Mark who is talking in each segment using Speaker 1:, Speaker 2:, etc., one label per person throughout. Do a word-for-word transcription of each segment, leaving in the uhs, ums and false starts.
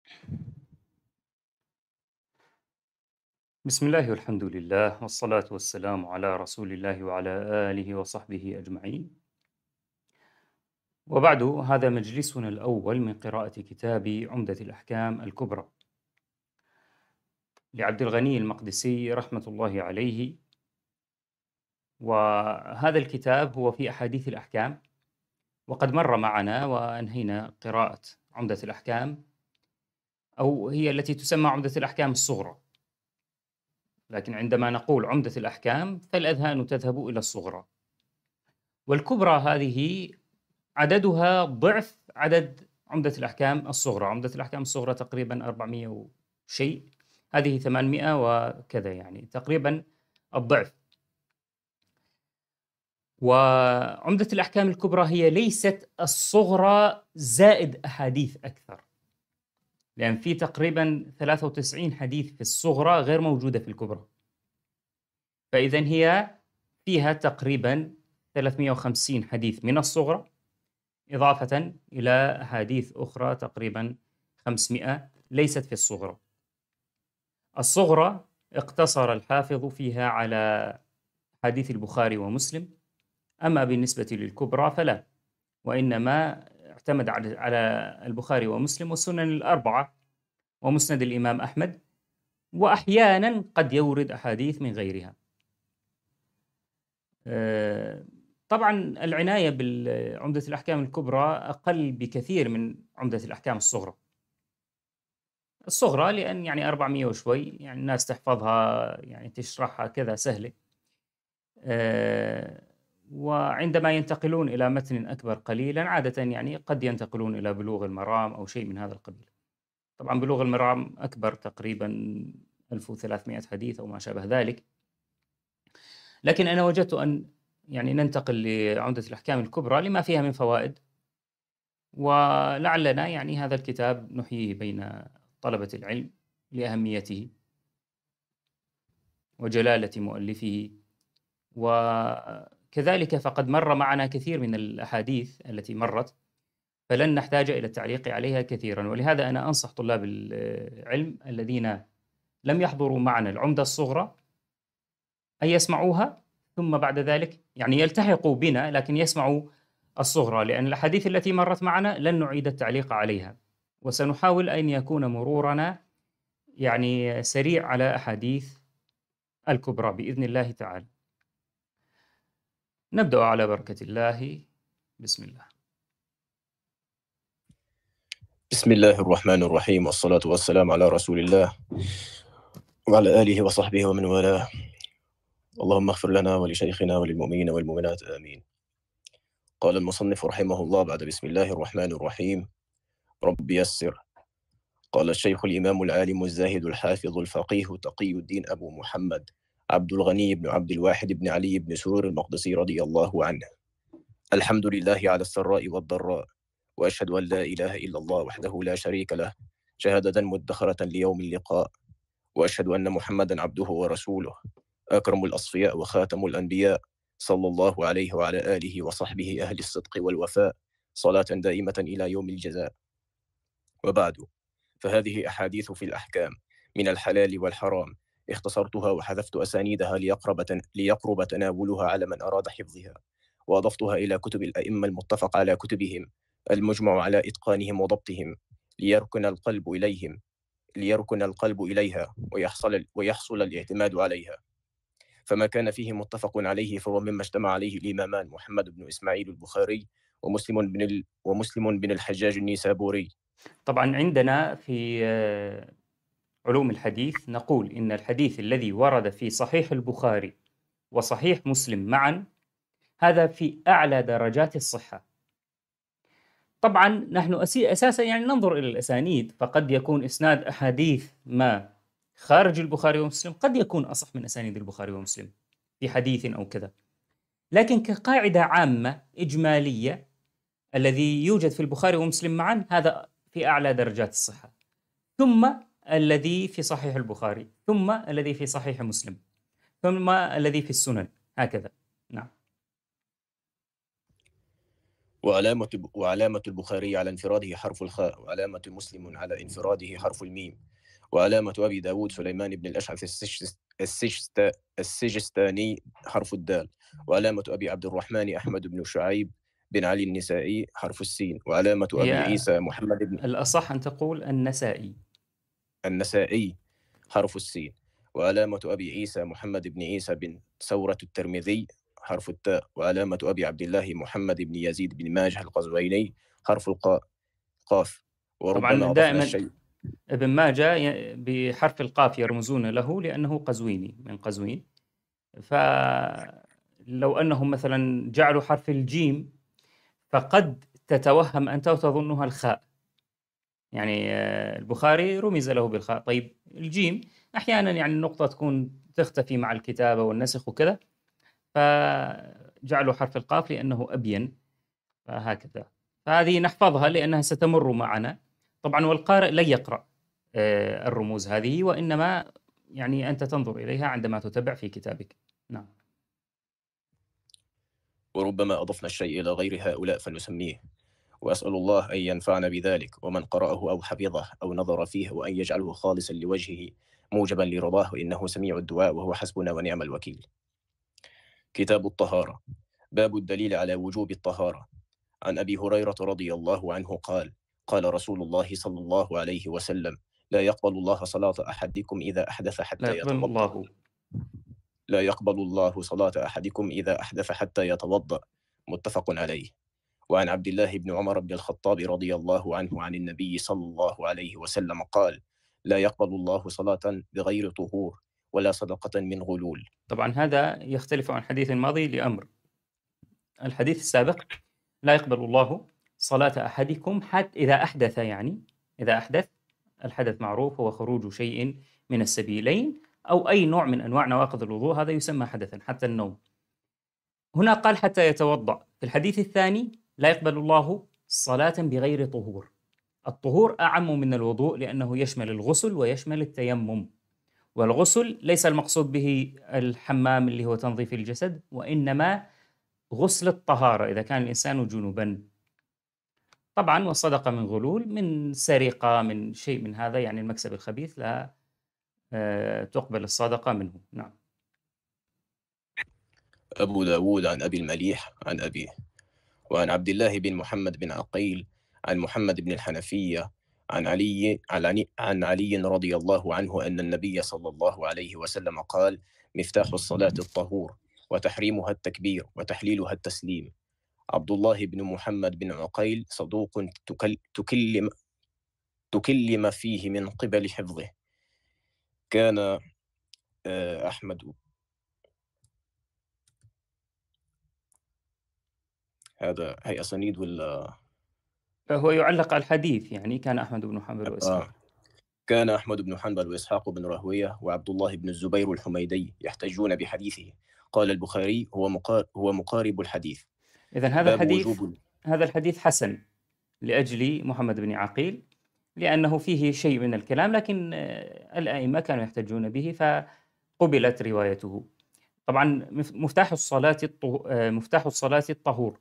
Speaker 1: بسم الله والحمد لله والصلاة والسلام على رسول الله وعلى آله وصحبه أجمعين. وبعد، هذا مجلسنا الأول من قراءة كتاب عمدة الأحكام الكبرى لعبد الغني المقدسي رحمة الله عليه. وهذا الكتاب هو في أحاديث الأحكام، وقد مر معنا وأنهينا قراءة عمدة الأحكام، أو هي التي تسمى عمدة الأحكام الصغرى. لكن عندما نقول عمدة الأحكام فالأذهان تذهب إلى الصغرى، والكبرى هذه عددها ضعف عدد عمدة الأحكام الصغرى. عمدة الأحكام الصغرى تقريبا أربعمائة وشيء، هذه ثمانمائة وكذا، يعني تقريبا الضعف. وعمدة الأحكام الكبرى هي ليست الصغرى زائد أحاديث أكثر، لأن في تقريبا ثلاثة وتسعين حديث في الصغرى غير موجودة في الكبرى، فإذا هي فيها تقريبا ثلاثمائة وخمسين حديث من الصغرى، إضافة إلى أحاديث أخرى تقريبا خمسمائة ليست في الصغرى. الصغرى اقتصر الحافظ فيها على حديث البخاري ومسلم، أما بالنسبة للكبرى فلا، وإنما اعتمد على البخاري ومسلم والسنن الأربعة ومسند الإمام أحمد، وأحيانا قد يورد أحاديث من غيرها. طبعا العناية بعمدة الأحكام الكبرى أقل بكثير من عمدة الأحكام الصغرى. الصغرى لأن يعني أربعمائة وشوي، يعني الناس تحفظها، يعني تشرحها كذا سهلة. أه وعندما ينتقلون إلى متن أكبر قليلا عادة يعني قد ينتقلون إلى بلوغ المرام أو شيء من هذا القبيل. طبعا بلوغ المرام أكبر، تقريبا ألف وثلاثمائة حديث أو ما شابه ذلك. لكن أنا وجدت أن يعني ننتقل لعمدة الأحكام الكبرى لما فيها من فوائد، ولعلنا يعني هذا الكتاب نحييه بين طلبة العلم لأهميته وجلالة مؤلفه. وكذلك فقد مر معنا كثير من الأحاديث التي مرت، فلن نحتاج إلى التعليق عليها كثيرا. ولهذا أنا أنصح طلاب العلم الذين لم يحضروا معنا العمدة الصغرى أن يسمعوها، ثم بعد ذلك يعني يلتحقوا بنا لكن يسمعوا الصغرى، لأن الأحاديث التي مرت معنا لن نعيد التعليق عليها، وسنحاول أن يكون مرورنا يعني سريع على أحاديث الكبرى بإذن الله تعالى. نبدأ على بركة الله. بسم الله.
Speaker 2: بسم الله الرحمن الرحيم، والصلاة والسلام على رسول الله وعلى آله وصحبه ومن والاه. اللهم اغفر لنا ولشيخنا وللمؤمنين والمؤمنات آمين. قال المصنف رحمه الله بعد بسم الله الرحمن الرحيم: رب يسر. قال الشيخ الإمام العالم الزاهد الحافظ الفقيه تقي الدين أبو محمد عبد الغني بن عبد الواحد بن علي بن سرور المقدسي رضي الله عنه: الحمد لله على السراء والضراء، وأشهد أن لا إله إلا الله وحده لا شريك له شهادة مدخرة ليوم اللقاء، وأشهد أن محمدًا عبده ورسوله أكرم الأصفياء وخاتم الأنبياء، صلى الله عليه وعلى آله وصحبه أهل الصدق والوفاء صلاة دائمة إلى يوم الجزاء. وبعد، فهذه أحاديث في الأحكام من الحلال والحرام، اختصرتها وحذفت أسانيدها ليقرب ليقرب تناولها على من أراد حفظها، وأضفتها إلى كتب الأئمة المتفق على كتبهم المجمع على إتقانهم وضبطهم، ليركن القلب إليهم ليركن القلب إليها ويحصل ويحصل الاعتماد عليها. فما كان فيه متفق عليه فهو مما اجتمع عليه الإمامان محمد بن إسماعيل البخاري ومسلم بن ال... ومسلم بن الحجاج النيسابوري.
Speaker 1: طبعا عندنا في علوم الحديث نقول إن الحديث الذي ورد في صحيح البخاري وصحيح مسلم معا هذا في أعلى درجات الصحة. طبعا نحن أساسا يعني ننظر إلى الأسانيد، فقد يكون إسناد أحاديث ما خارج البخاري ومسلم قد يكون أصح من أسانيد البخاري ومسلم في حديث أو كذا، لكن كقاعدة عامة إجمالية الذي يوجد في البخاري ومسلم معا هذا في أعلى درجات الصحة، ثم الذي في صحيح البخاري، ثم الذي في صحيح مسلم، ثم الذي في السنن، هكذا. نعم.
Speaker 2: وعلامة وعلامة البخاري على انفراده حرف الخاء، وعلامة مسلم على انفراده حرف الميم، وعلامة أبي داود سليمان بن الأشعث السجست- السجست- السجستاني حرف الدال، وعلامة أبي عبد الرحمن أحمد بن شعيب بن علي النسائي حرف السين، وعلامة أبي
Speaker 1: هي
Speaker 2: عيسى محمد بن
Speaker 1: الأصح أن تقول النسائي.
Speaker 2: النسائي حرف السين، وعلامة أبي عيسى محمد بن عيسى بن ثورة الترمذي حرف التاء، وعلامة أبي عبد الله محمد بن يزيد بن ماجه القزويني حرف القاف قاف. وربما
Speaker 1: طبعا
Speaker 2: أضفنا
Speaker 1: دائما
Speaker 2: الشيء.
Speaker 1: ابن ماجه ي- بحرف القاف يرمزون له لأنه قزويني من قزوين. فلو أنهم مثلا جعلوا حرف الجيم فقد تتوهم أنت وتظنها الخاء. يعني آه، البخاري رمز له بالخاء. طيب الجيم أحيانا يعني النقطة تكون تختفي مع الكتابة والنسخ وكذا، فجعلوا حرف القاف لأنه أبين. فهكذا. فهذه نحفظها لأنها ستمر معنا. طبعا والقارئ لن يقرأ آه، الرموز هذه، وإنما يعني أنت تنظر إليها عندما تتبع في كتابك. نعم.
Speaker 2: وربما أضفنا الشيء إلى غير هؤلاء فنسميه، وأسأل الله أن ينفعنا بذلك ومن قرأه أو حفظه أو نظر فيه، وأن يجعله خالصا لوجهه موجبا لرضاه، إنه سميع الدعاء وهو حسبنا ونعم الوكيل. كتاب الطهارة. باب الدليل على وجوب الطهارة. عن أبي هريرة رضي الله عنه قال: قال رسول الله صلى الله عليه وسلم: لا يقبل الله صلاة أحدكم إذا أحدث
Speaker 1: لا
Speaker 2: حتى
Speaker 1: يقبل
Speaker 2: يتوضأ.
Speaker 1: الله.
Speaker 2: لا يقبل الله صلاة أحدكم إذا أحدث حتى يتوضأ. متفق عليه. وعن عبد الله بن عمر بن الخطاب رضي الله عنه عن النبي صلى الله عليه وسلم قال: لا يقبل الله صلاة بغير طهور ولا صدقة من غلول.
Speaker 1: طبعا هذا يختلف عن الحديث الماضي لأمر. الحديث السابق لا يقبل الله صلاة أحدكم حتى إذا أحدث، يعني إذا أحدث. الحدث معروف هو خروج شيء من السبيلين أو أي نوع من أنواع نواقض الوضوء، هذا يسمى حدثا، حتى النوم. هنا قال حتى يتوضأ. في الحديث الثاني لا يقبل الله صلاة بغير طهور. الطهور أعم من الوضوء لأنه يشمل الغسل ويشمل التيمم. والغسل ليس المقصود به الحمام اللي هو تنظيف الجسد، وإنما غسل الطهارة إذا كان الإنسان جنبا. طبعا والصدقة من غلول، من سرقة، من شيء من هذا، يعني المكسب الخبيث لا آه، تقبل الصدقة منه. نعم.
Speaker 2: أبو داود عن أبي المليح عن أبيه. وعن عبد الله بن محمد بن عقيل عن محمد بن الحنفية عن علي عن علي عن علي رضي الله عنه أن النبي صلى الله عليه وسلم قال: مفتاح الصلاة الطهور، وتحريمها التكبير، وتحليلها التسليم. عبد الله بن محمد بن عقيل صدوق تكل تكلم تكلم فيه من قبل حفظه. كان آه، أحمد. هذا هي أسانيد ولا؟
Speaker 1: هو يعلق على الحديث، يعني كان أحمد بن حنبل
Speaker 2: آه.
Speaker 1: وإسحاق.
Speaker 2: كان أحمد بن حنبل وإسحاق بن راهوية وعبد الله بن الزبير الحميدي يحتجون بحديثه. قال البخاري: هو مقار هو مقارب الحديث.
Speaker 1: إذن هذا
Speaker 2: باب
Speaker 1: الحديث
Speaker 2: وجوب.
Speaker 1: هذا الحديث حسن لأجل محمد بن عقيل، لأنه فيه شيء من الكلام، لكن آه، الأئمة كانوا يحتجون به فقبلت روايته. طبعا مف- مفتاح الصلاة الطه... آه، مفتاح الصلاة الطهور،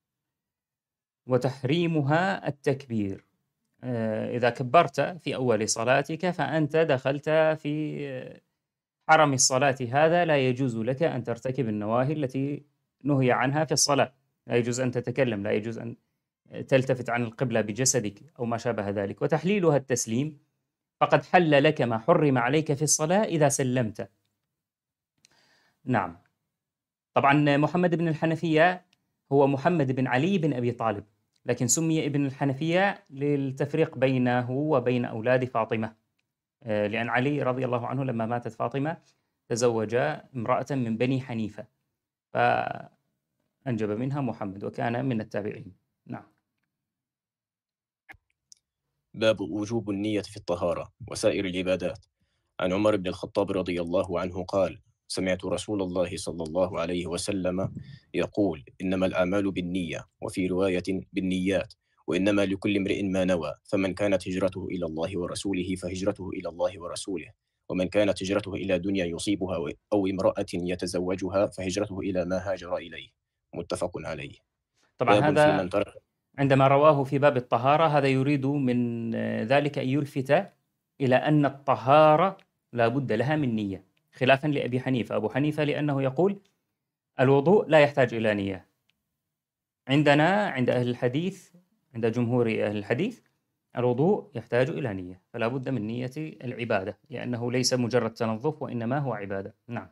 Speaker 1: وتحريمها التكبير. آه، إذا كبرت في أول صلاتك فأنت دخلت في آه، حرم الصلاة. هذا لا يجوز لك أن ترتكب النواهي التي نهي عنها في الصلاة. لا يجوز أن تتكلم، لا يجوز أن تلتفت عن القبلة بجسدك أو ما شابه ذلك. وتحليلها التسليم، فقد حل لك ما حرم عليك في الصلاة إذا سلمت. نعم. طبعا محمد بن الحنفية هو محمد بن علي بن أبي طالب، لكن سمي ابن الحنفية للتفريق بينه وبين أولاد فاطمة. آه، لأن علي رضي الله عنه لما ماتت فاطمة تزوج امرأة من بني حنيفة، فأنجب منها محمد وكان من التابعين. نعم.
Speaker 2: باب وجوب النية في الطهارة وسائر العبادات. عن عمر بن الخطاب رضي الله عنه قال: سمعت رسول الله صلى الله عليه وسلم يقول: إنما الأعمال بالنية، وفي رواية بالنيات، وإنما لكل امرئ ما نوى، فمن كانت هجرته إلى الله ورسوله فهجرته إلى الله ورسوله، ومن كانت هجرته إلى دنيا يصيبها أو امرأة يتزوجها فهجرته إلى ما هاجر إليه. متفق عليه.
Speaker 1: طبعا
Speaker 2: باب في من
Speaker 1: هذا
Speaker 2: ترك
Speaker 1: عندما رواه في باب الطهارة هذا يريد من ذلك أن يلفت إلى أن الطهارة لا بد لها من نية، خلافا لأبي حنيفة. أبو حنيفة لأنه يقول الوضوء لا يحتاج إلى نية. عندنا عند أهل الحديث، عند جمهور أهل الحديث، الوضوء يحتاج إلى نية، فلا بد من نية العبادة، لأنه ليس مجرد تنظف وإنما هو عبادة. نعم.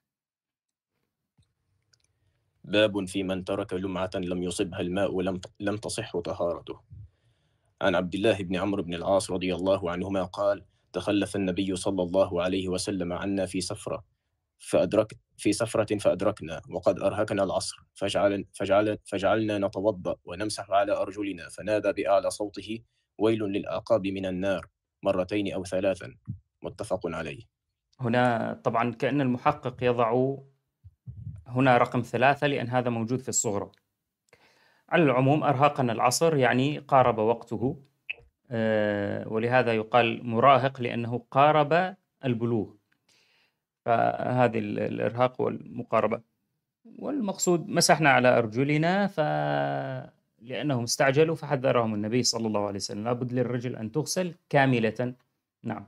Speaker 2: باب في من ترك لمعة لم يصبها الماء ولم لم تصح طهارته. عن عبد الله بن عمرو بن العاص رضي الله عنهما قال: تخلف النبي صلى الله عليه وسلم عنا في سفرة فأدرك في سفرة فأدركنا وقد أرهكنا العصر، فجعل فجعل فجعلنا نتوضأ ونمسح على أرجلنا، فنادى بأعلى صوته: ويل للأعقاب من النار، مرتين أو ثلاثا، متفق عليه.
Speaker 1: هنا طبعا كأن المحقق يضع هنا رقم ثلاثة لأن هذا موجود في الصغرى. على العموم أرهقنا العصر يعني قارب وقته، آه، ولهذا يقال مراهق لأنه قارب البلوغ، فهذه ال- الإرهاق والمقاربة. والمقصود مسحنا على أرجلنا ف لأنهم استعجلوا فحذرهم النبي صلى الله عليه وسلم، لابد للرجل أن تغسل كاملة. نعم.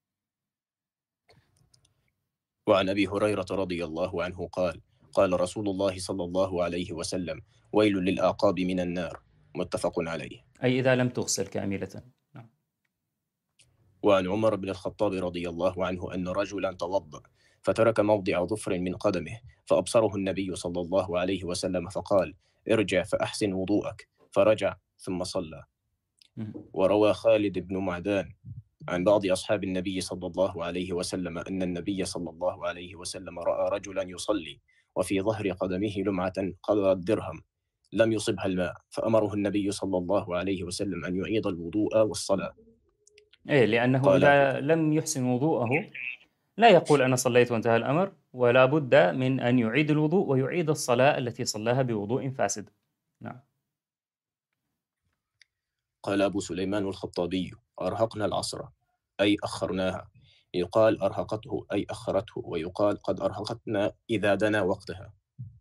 Speaker 2: وعن أبي هريرة رضي الله عنه قال: قال رسول الله صلى الله عليه وسلم: ويل للأعقاب من النار، متفق عليه.
Speaker 1: أي إذا لم تغسل كاملة. نعم.
Speaker 2: وعن عمر بن الخطاب رضي الله عنه أن رجلا توضأ فترك موضع ظفر من قدمه، فأبصره النبي صلى الله عليه وسلم فقال: ارجع فأحسن وضوءك، فرجع ثم صلى.
Speaker 1: مم.
Speaker 2: وروى خالد بن معدان عن بعض أصحاب النبي صلى الله عليه وسلم أن النبي صلى الله عليه وسلم رأى رجلا يصلي وفي ظهر قدمه لمعة قدر الدرهم لم يصبها الماء، فأمره النبي صلى الله عليه وسلم أن يعيد الوضوء والصلاة.
Speaker 1: إيه، لأنه
Speaker 2: قال أبو
Speaker 1: إذا لم يحسن وضوءه لا يقول أنا صليت وانتهى الأمر، ولا بد من أن يعيد الوضوء ويعيد الصلاة التي صلاها بوضوء فاسد. نعم.
Speaker 2: قال أبو سليمان الخطابي: أرهقنا العصر، أي أخرناها. يقال أرهقته أي أخرته، ويقال قد أرهقتنا إذا دنا وقتها.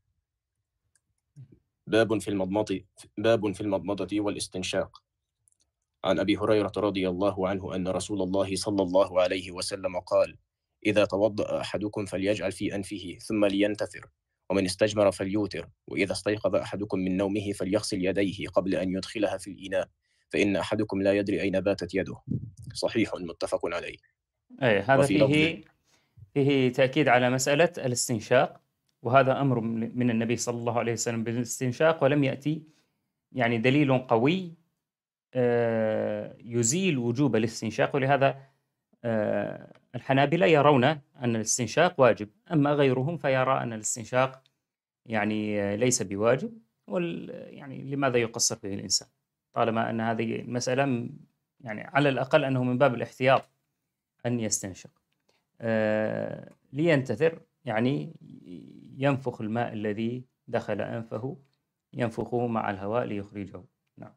Speaker 2: باب في المضمضة باب في المضمضة والاستنشاق. عن أبي هريرة رضي الله عنه أن رسول الله صلى الله عليه وسلم قال: إذا توضأ أحدكم فليجعل في أنفه ثم لينتثر، ومن استجمر فليوتر، وإذا استيقظ أحدكم من نومه فليغسل يديه قبل أن يدخلها في الإناء، فإن أحدكم لا يدري أين باتت يده. صحيح متفق عليه.
Speaker 1: أي هذا
Speaker 2: وفي لفظ
Speaker 1: فيه فيه تأكيد على مسألة الاستنشاق، وهذا أمر من من النبي صلى الله عليه وسلم بالاستنشاق، ولم يأتي يعني دليل قوي آه، يزيل وجوب الاستنشاق، ولهذا آه، الحنابلة يرون أن الاستنشاق واجب، أما غيرهم فيرى أن الاستنشاق يعني آه، ليس بواجب. وال يعني لماذا يقصر به الإنسان طالما أن هذه المسألة م- يعني على الأقل أنه من باب الاحتياط أن يستنشق. آه، لينتثر يعني ينفخ الماء الذي دخل أنفه، ينفخه مع الهواء ليخرجه. نعم.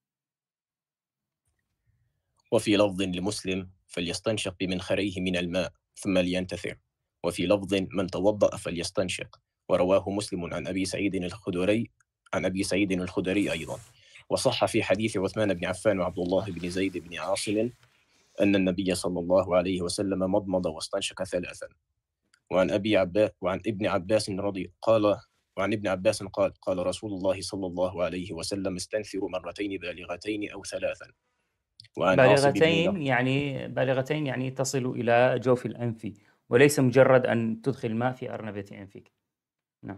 Speaker 2: وفي لفظ لمسلم: فليستنشق بمنخريه من الماء ثم لينتثر. وفي لفظ: من توضأ فليستنشق. ورواه مسلم عن أبي سعيد الخدري عن أبي سعيد الخدري أيضا. وصح في حديث عثمان بن عفان وعبد الله بن زيد بن عاصم أن النبي صلى الله عليه وسلم مضمض واستنشق ثلاثا. وعن أبي عباس وعن ابن عباس رضي قال وعن ابن عباس قال: قال رسول الله صلى الله عليه وسلم: استنثروا مرتين بالغتين أو ثلاثا. وعن عاصم بن
Speaker 1: بالغتين يعني بالغتين يعني تصل إلى جوف الأنف، وليس مجرد أن تدخل الماء في أرنبة أنفك. نعم.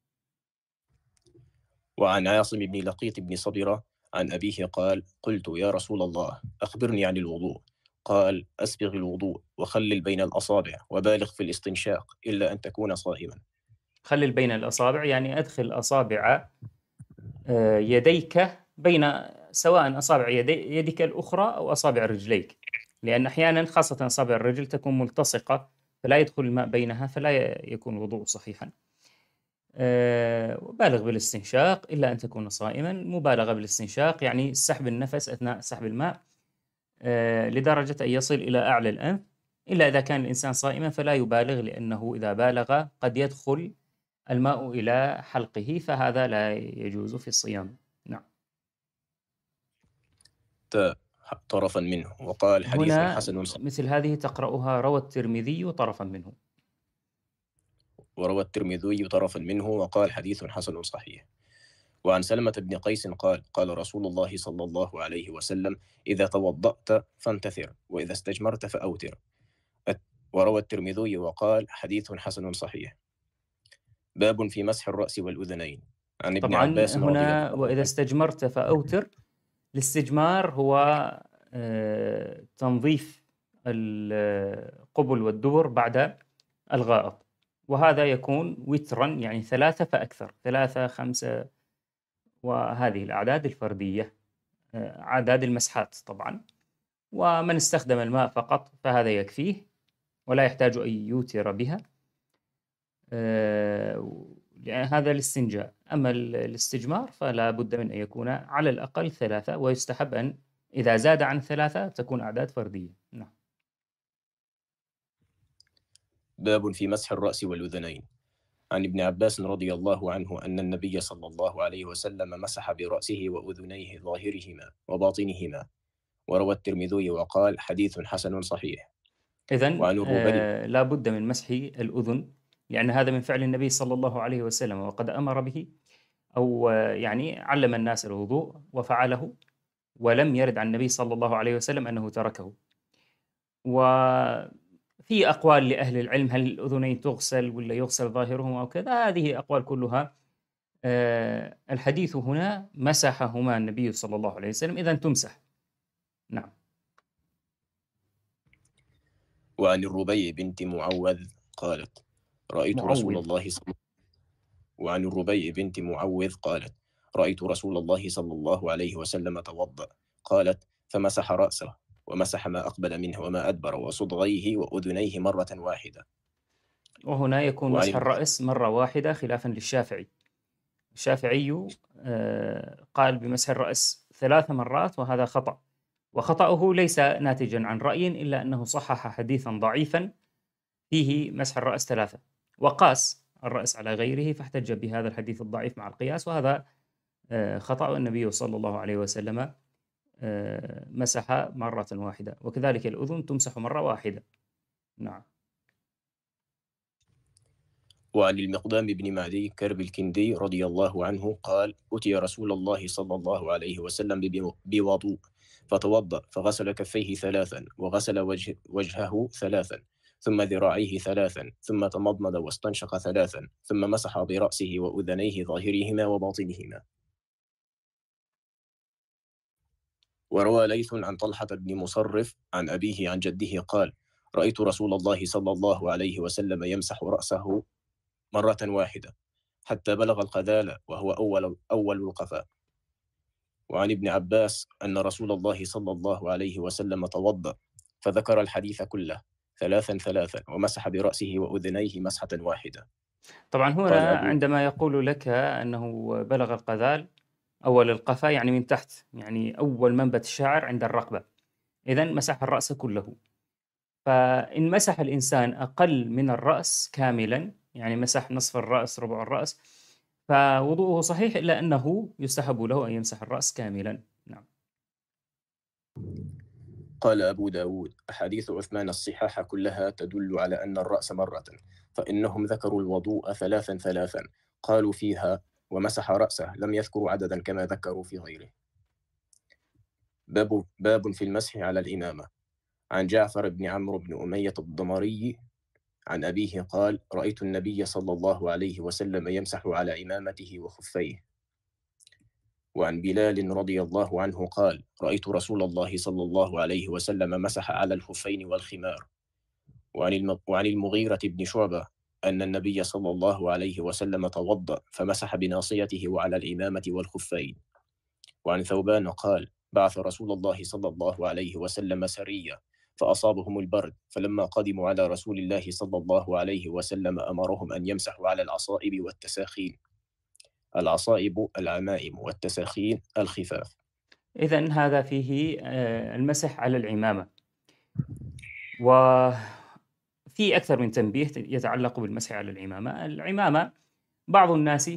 Speaker 2: وعن عاصم بن لقيط بن صبرة عن أبيه قال: قلت يا رسول الله أخبرني عن الوضوء. قال: أسبغ الوضوء وخلل بين الأصابع وبالغ في الاستنشاق إلا أن تكون صائما.
Speaker 1: خلل بين الأصابع يعني أدخل أصابع آه، يديك بين، سواء أصابع يدي يدك الأخرى أو أصابع رجليك، لأن أحيانا خاصة أصابع الرجل تكون ملتصقة فلا يدخل الماء بينها فلا ي- يكون الوضوء صحيحا. آه، وبالغ بالاستنشاق إلا أن تكون صائما. مبالغة بالاستنشاق يعني سحب النفس أثناء سحب الماء آه، لدرجة أن يصل إلى أعلى الأنف، إلا إذا كان الإنسان صائما فلا يبالغ، لأنه إذا بالغ قد يدخل الماء إلى حلقه، فهذا لا يجوز في الصيام. نعم.
Speaker 2: تاء طرفا منه وقال حديث
Speaker 1: هنا
Speaker 2: حسن صحيح.
Speaker 1: مثل هذه تقرأها روى الترمذي طرفا منه.
Speaker 2: وروى الترمذي طرفا منه وقال حديث حسن صحيح. وعن سلمة بن قيس قال قال رسول الله صلى الله عليه وسلم إذا توضأت فانتثر وإذا استجمرت فأوتر. وروى الترمذي وقال حديث حسن صحيح. باب في مسح الرأس والأذنين. عن ابن
Speaker 1: طبعا
Speaker 2: عباس رضي
Speaker 1: هنا
Speaker 2: الله
Speaker 1: وإذا
Speaker 2: عنه.
Speaker 1: استجمرت فأوتر، الاستجمار هو آه، تنظيف القبل والدبر بعد الغائط، وهذا يكون وترا، يعني ثلاثة فأكثر، ثلاثة خمسة، وهذه الأعداد الفردية، آه، أعداد المسحات طبعا. ومن استخدم الماء فقط فهذا يكفيه ولا يحتاج أن يوتر بها، آه، لأن هذا الاستنجاء. أما ال- الاستجمار فلا بد من أن يكون على الأقل ثلاثة، ويستحب أن إذا زاد عن ثلاثة تكون أعداد فردية. نعم.
Speaker 2: باب في مسح الرأس والأذنين. عن ابن عباس رضي الله عنه أن النبي صلى الله عليه وسلم مسح برأسه وأذنيه ظاهرهما وباطنهما. وروى الترمذي وقال حديث حسن صحيح.
Speaker 1: إذن
Speaker 2: وعن الربيع
Speaker 1: آه لا بد من مسح الأذن، لأن هذا من فعل النبي صلى الله عليه وسلم، وقد أمر به، أو آه، يعني علم الناس الوضوء وفعله، ولم يرد عن النبي صلى الله عليه وسلم أنه تركه. وفي أقوال لأهل العلم هل الأذنين تغسل ولا يغسل ظاهرهما أو كذا، هذه أقوال كلها آه الحديث هنا مسحهما النبي صلى الله عليه وسلم، إذن تمسح. نعم.
Speaker 2: وعن الربيع بنت معوذ قالت رأيت رسول
Speaker 1: معوذ.
Speaker 2: الله صلى وعن الربيع بنت معوذ قالت رأيت رسول الله صلى الله عليه وسلم توضأ. قالت فمسح رأسه ومسح ما أقبل منه وما أدبر وصدغيه وأذنيه مرة واحدة.
Speaker 1: وهنا يكون
Speaker 2: وعن
Speaker 1: مسح الرأس مرة واحدة خلافا للشافعي. الشافعي آه، قال بمسح الرأس ثلاث مرات، وهذا خطأ، وخطأه ليس ناتجا عن رأي، إلا أنه صحح حديثا ضعيفا فيه مسح الرأس ثلاثة، وقاس الرأس على غيره فاحتج بهذا الحديث الضعيف مع القياس، وهذا آه، خطأ. النبي صلى الله عليه وسلم آه، مسح مرة واحدة، وكذلك الأذن تمسح مرة واحدة. نعم.
Speaker 2: وعن المقدام بن معدي كرب الكندي رضي الله عنه قال أتي رسول الله صلى الله عليه وسلم بوضوء فتوضأ فغسل كفيه ثلاثا وغسل وجه وجهه ثلاثا ثم ذراعيه ثلاثا ثم تمضمض واستنشق ثلاثا ثم مسح برأسه وأذنيه ظاهرهما وباطنهما. وروى ليث عن طلحة بن مصرف عن أبيه عن جده قال رأيت رسول الله صلى الله عليه وسلم يمسح رأسه مرة واحدة حتى بلغ القذال وهو أول أول القفاء. وعن ابن عباس أن رسول الله صلى الله عليه وسلم توضأ فذكر الحديث كله ثلاثا ثلاثا ومسح برأسه وأذنيه مسحة واحدة.
Speaker 1: طبعا
Speaker 2: قال
Speaker 1: هنا
Speaker 2: أبو
Speaker 1: عندما يقول لك أنه بلغ القذال أول القفا، يعني من تحت، يعني أول منبت الشعر عند الرقبة، إذن مسح الرأس كله. فإن مسح الإنسان أقل من الرأس كاملا، يعني مسح نصف الرأس ربع الرأس، فوضوءه صحيح، إلا أنه يستحب له أن يمسح الرأس كاملا. نعم.
Speaker 2: قال أبو داود أحاديث عثمان الصحاح كلها تدل على أن الرأس مرة، فإنهم ذكروا الوضوء ثلاثا ثلاثا قالوا فيها ومسح رأسه، لم يذكروا عددا كما ذكروا في غيره. باب, باب في المسح على الإمامة. عن جعفر بن عمرو بن أمية الضمري عن أبيه قال رأيت النبي صلى الله عليه وسلم يمسح على إمامته وخفيه. وعن بلال رضي الله عنه قال رأيت رسول الله صلى الله عليه وسلم مسح على الخفين والخمار. وعن وعن المغيرة بن شعبة أن النبي صلى الله عليه وسلم توضأ فمسح بناصيته وعلى الإمامة والخفين. وعن ثوبان قال بعث رسول الله صلى الله عليه وسلم سرية فأصابهم البرد، فلما قدموا على رسول الله صلى الله عليه وسلم أمرهم أن يمسحوا على العصائب والتساخين. العصائب العمائم والتساخين الخفاف.
Speaker 1: إذن هذا فيه آه، المسح على العمامة، وفي أكثر من تنبيه يتعلق بالمسح على العمامة. العمامة بعض الناس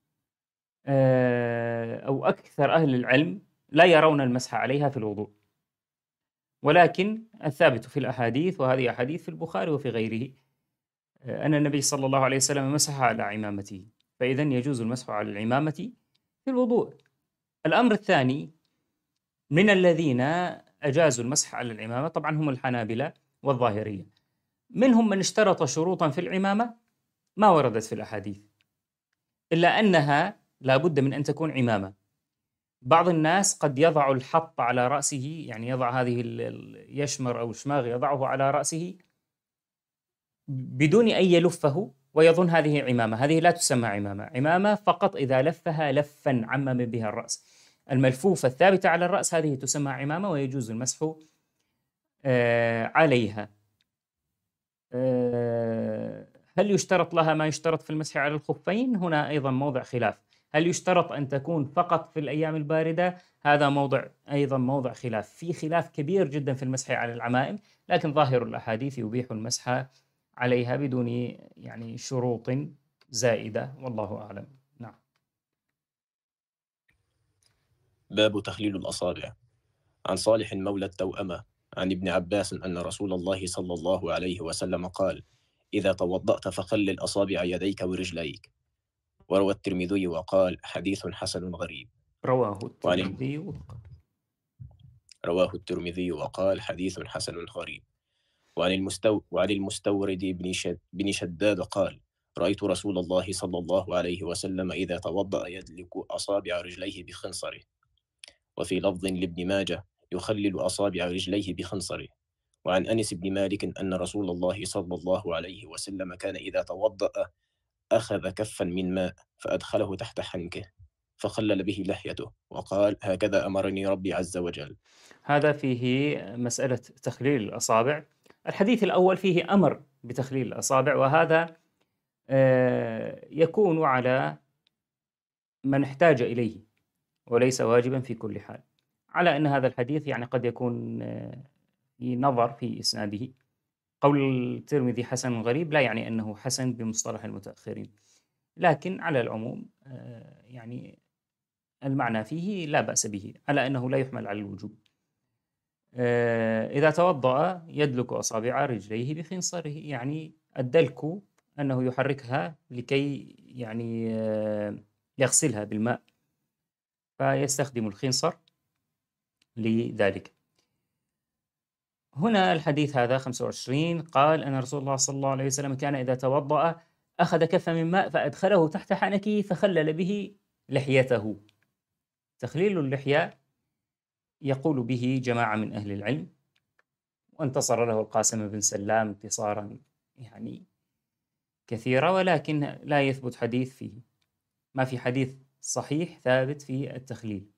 Speaker 1: آه، أو أكثر أهل العلم لا يرون المسح عليها في الوضوء، ولكن الثابت في الأحاديث، وهذه أحاديث في البخاري وفي غيره، آه، أن النبي صلى الله عليه وسلم مسح على عمامته، فإذا يجوز المسح على العمامة في الوضوء. الأمر الثاني، من الذين أجازوا المسح على العمامة طبعا هم الحنابلة والظاهرية. منهم من اشترط شروطا في العمامة ما وردت في الأحاديث، إلا أنها لا بد من أن تكون عمامة. بعض الناس قد يضع الحط على رأسه، يعني يضع هذه اليشمر أو الشماغ يضعه على رأسه بدون أن يلفه ويظن هذه عمامة. هذه لا تسمى عمامة. عمامة فقط إذا لفها لفا عمم بها الرأس. الملفوفة الثابتة على الرأس هذه تسمى عمامة ويجوز المسح آه عليها. آه هل يشترط لها ما يشترط في المسح على الخفين؟ هنا أيضا موضع خلاف. هل يشترط أن تكون فقط في الأيام الباردة؟ هذا موضع أيضا موضع خلاف. في خلاف كبير جدا في المسح على العمائم، لكن ظاهر الأحاديث يبيح المسح عليها بدون يعني شروط زائدة، والله أعلم. نعم.
Speaker 2: باب تخليل الأصابع. عن صالح مولى التوأمة عن ابن عباس أن رسول الله صلى الله عليه وسلم قال: إذا توضأت فخلل أصابع يديك ورجليك. وروى الترمذي وقال: حديث حسن غريب.
Speaker 1: رواه
Speaker 2: وعن
Speaker 1: الترمذي
Speaker 2: رواه الترمذي وقال: حديث حسن غريب. وعن المستو وعن المستورد بن شد بن شداد قال: رأيت رسول الله صلى الله عليه وسلم إذا توضأ يدلك أصابع رجليه بخنصره. وفي لفظ لابن ماجه: يخلل أصابع رجليه بخنصره. وعن أنس بن مالك أن رسول الله صلى الله عليه وسلم كان إذا توضأ أخذ كفا من ماء فأدخله تحت حنكه فخلل به لحيته وقال: هكذا أمرني ربي عز وجل.
Speaker 1: هذا فيه مسألة تخليل الأصابع. الحديث الأول فيه أمر بتخليل الأصابع، وهذا يكون على من احتاج إليه وليس واجبا في كل حال. على أن هذا الحديث يعني قد يكون في نظر في إسناده. قول الترمذي حسن غريب لا يعني أنه حسن بمصطلح المتأخرين، لكن على العموم يعني المعنى فيه لا بأس به، على أنه لا يحمل على الوجوب. إذا توضأ يدلك أصابع رجليه بخنصره، يعني الدلك أنه يحركها لكي يعني يغسلها بالماء، فيستخدم الخنصر لذلك. هنا الحديث هذا خمسة وعشرين قال أن رسول الله صلى الله عليه وسلم كان إذا توضأ أخذ كفا من ماء فأدخله تحت حنكه فخلل به لحيته. تخليل اللحية يقول به جماعة من أهل العلم، وانتصر له القاسم بن سلام انتصارا يعني كثيرا، ولكن لا يثبت حديث فيه. ما في حديث صحيح ثابت في التخليل.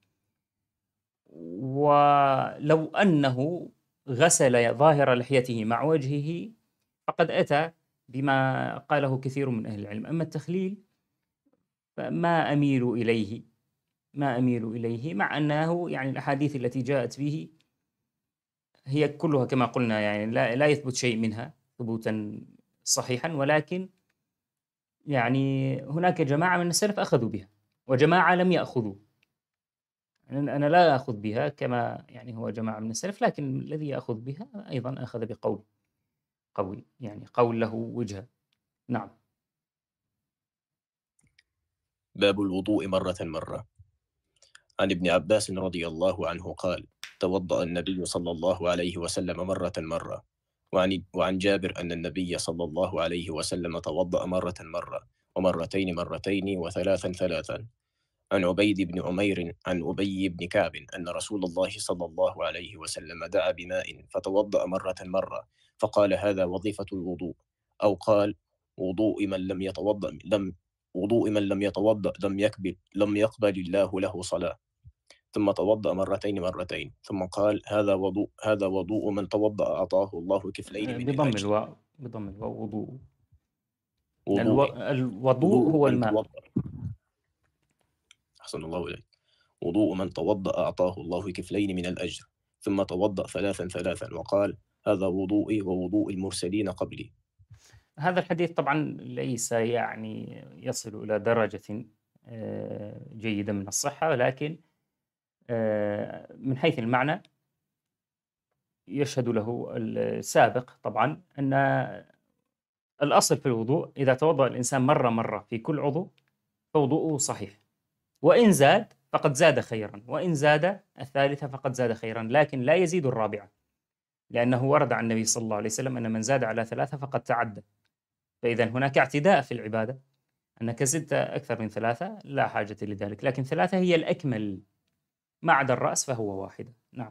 Speaker 1: ولو أنه غسل ظاهر لحيته مع وجهه فقد أتى بما قاله كثير من أهل العلم. أما التخليل فما أميل إليه ما أميل إليه مع أنه يعني الأحاديث التي جاءت به هي كلها كما قلنا يعني لا, لا يثبت شيء منها ثبوتا صحيحا، ولكن يعني هناك جماعة من السلف أخذوا بها وجماعة لم يأخذوا. أنا لا أخذ بها كما يعني هو جماعة من السلف، لكن الذي يأخذ بها أيضا أخذ بقول قوي، يعني قول له وجهة. نعم.
Speaker 2: باب الوضوء مرة مرة. عن ابن عباس رضي الله عنه قال: توضأ النبي صلى الله عليه وسلم مرة مرة. وعن, وعن جابر أن النبي صلى الله عليه وسلم توضأ مرة مرة ومرتين مرتين وثلاثا ثلاثا. عن عبيد بن عمير عن أبي بن كعب أن رسول الله صلى الله عليه وسلم دعا بماء فتوضأ مرة مرة فقال: هذا وظيفة الوضوء. أو قال: وضوء من لم يتوضأ لم وضوء من لم يتوضأ لم يقبل لم يقبل الله له صلاة. ثم توضأ مرتين مرتين ثم قال: هذا وضوء هذا وضوء من توضأ أعطاه الله كفلين من
Speaker 1: بضم
Speaker 2: الأجر.
Speaker 1: الواو بضم الواو وضوء.
Speaker 2: وضوء
Speaker 1: الوضوء هو الماء.
Speaker 2: أحسن الله إليك. وضوء من توضأ أعطاه الله كفلين من الأجر. ثم توضأ ثلاثا ثلاثا وقال: هذا وضوئي ووضوء المرسلين قبلي.
Speaker 1: هذا الحديث طبعا ليس يعني يصل إلى درجة آه، جيدة من الصحة، ولكن آه، من حيث المعنى يشهد له السابق طبعا أن الأصل في الوضوء إذا توضأ الإنسان مرة مرة في كل عضو فوضوءه صحيح، وإن زاد فقد زاد خيرا، وإن زاد الثالثة فقد زاد خيرا، لكن لا يزيد الرابعة، لأنه ورد عن النبي صلى الله عليه وسلم أن من زاد على ثلاثة فقد تعدى. فإذا هناك اعتداء في العبادة، أنك زدت أكثر من ثلاثة لا حاجة لذلك، لكن ثلاثة هي الأكمل، ما عدا الرأس فهو واحدة. نعم.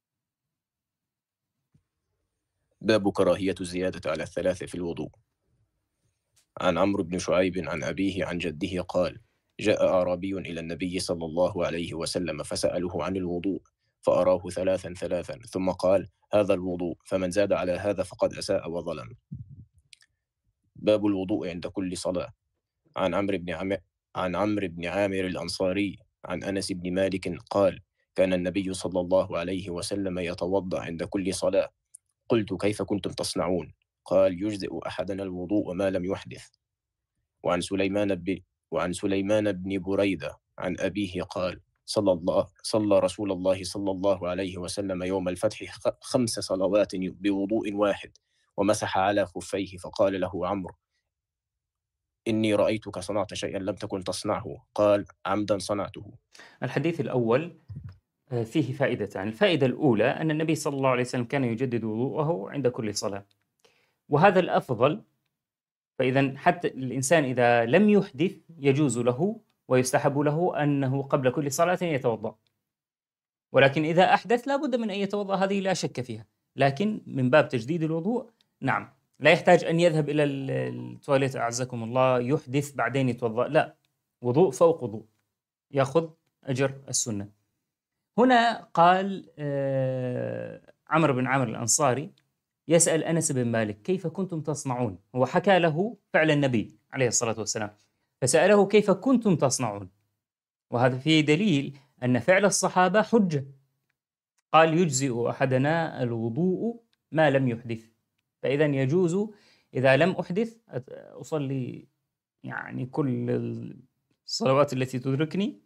Speaker 2: باب كراهية الزيادة على الثلاث في الوضوء. عن عمرو بن شعيب عن أبيه عن جده قال: جاء أعرابي إلى النبي صلى الله عليه وسلم فسأله عن الوضوء، فأراه ثلاثا ثلاثا، ثم قال: هذا الوضوء، فمن زاد على هذا فقد أساء وظلم. باب الوضوء عند كل صلاة. عن عمرو بن عم... عن عمرو بن عامر الأنصاري عن أنس بن مالك قال: كان النبي صلى الله عليه وسلم يتوضأ عند كل صلاة. قلت: كيف كنتم تصنعون؟ قال: يجزئ أحدنا الوضوء ما لم يحدث. وعن سليمان بن وعن سليمان بن بريدة عن أبيه قال: صلى الله صلى رسول الله صلى الله عليه وسلم يوم الفتح خمس صلوات بوضوء واحد، ومسح على خفيه، فقال له عمرو: إني رأيتك صنعت شيئا لم تكن تصنعه. قال: عمدا صنعته.
Speaker 1: الحديث الأول فيه فائدتان. الفائدة الأولى أن النبي صلى الله عليه وسلم كان يجدد وضوءه عند كل صلاة، وهذا الأفضل. فإذا حتى الإنسان إذا لم يحدث يجوز له ويستحب له أنه قبل كل صلاة يتوضأ، ولكن إذا أحدث لا بد من أن يتوضأ، هذه لا شك فيها. لكن من باب تجديد الوضوء نعم، لا يحتاج أن يذهب إلى التواليت أعزكم الله يحدث بعدين يتوضأ، لا، وضوء فوق وضوء، يأخذ أجر السنة. هنا قال آه عمرو بن عامر الأنصاري يسأل أنس بن مالك: كيف كنتم تصنعون؟ هو حكى له فعل النبي عليه الصلاة والسلام، فسأله: كيف كنتم تصنعون؟ وهذا فيه دليل أن فعل الصحابة حجة. قال: يجزئ أحدنا الوضوء ما لم يحدث. فإذا يجوز إذا لم أحدث أصلي يعني كل الصلوات التي تدركني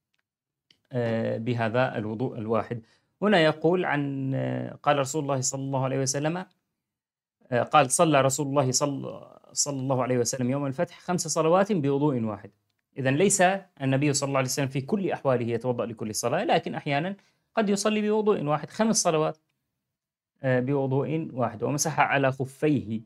Speaker 1: بهذا الوضوء الواحد. هنا يقول عن قال رسول الله صلى الله عليه وسلم قال: صلى رسول الله صلى, صلى الله عليه وسلم يوم الفتح خمس صلوات بوضوء واحد. إذن ليس النبي صلى الله عليه وسلم في كل أحواله يتوضأ لكل صلاة، لكن أحيانا قد يصلي بوضوء واحد، خمس صلوات بوضوء واحد. ومسح على خفيه،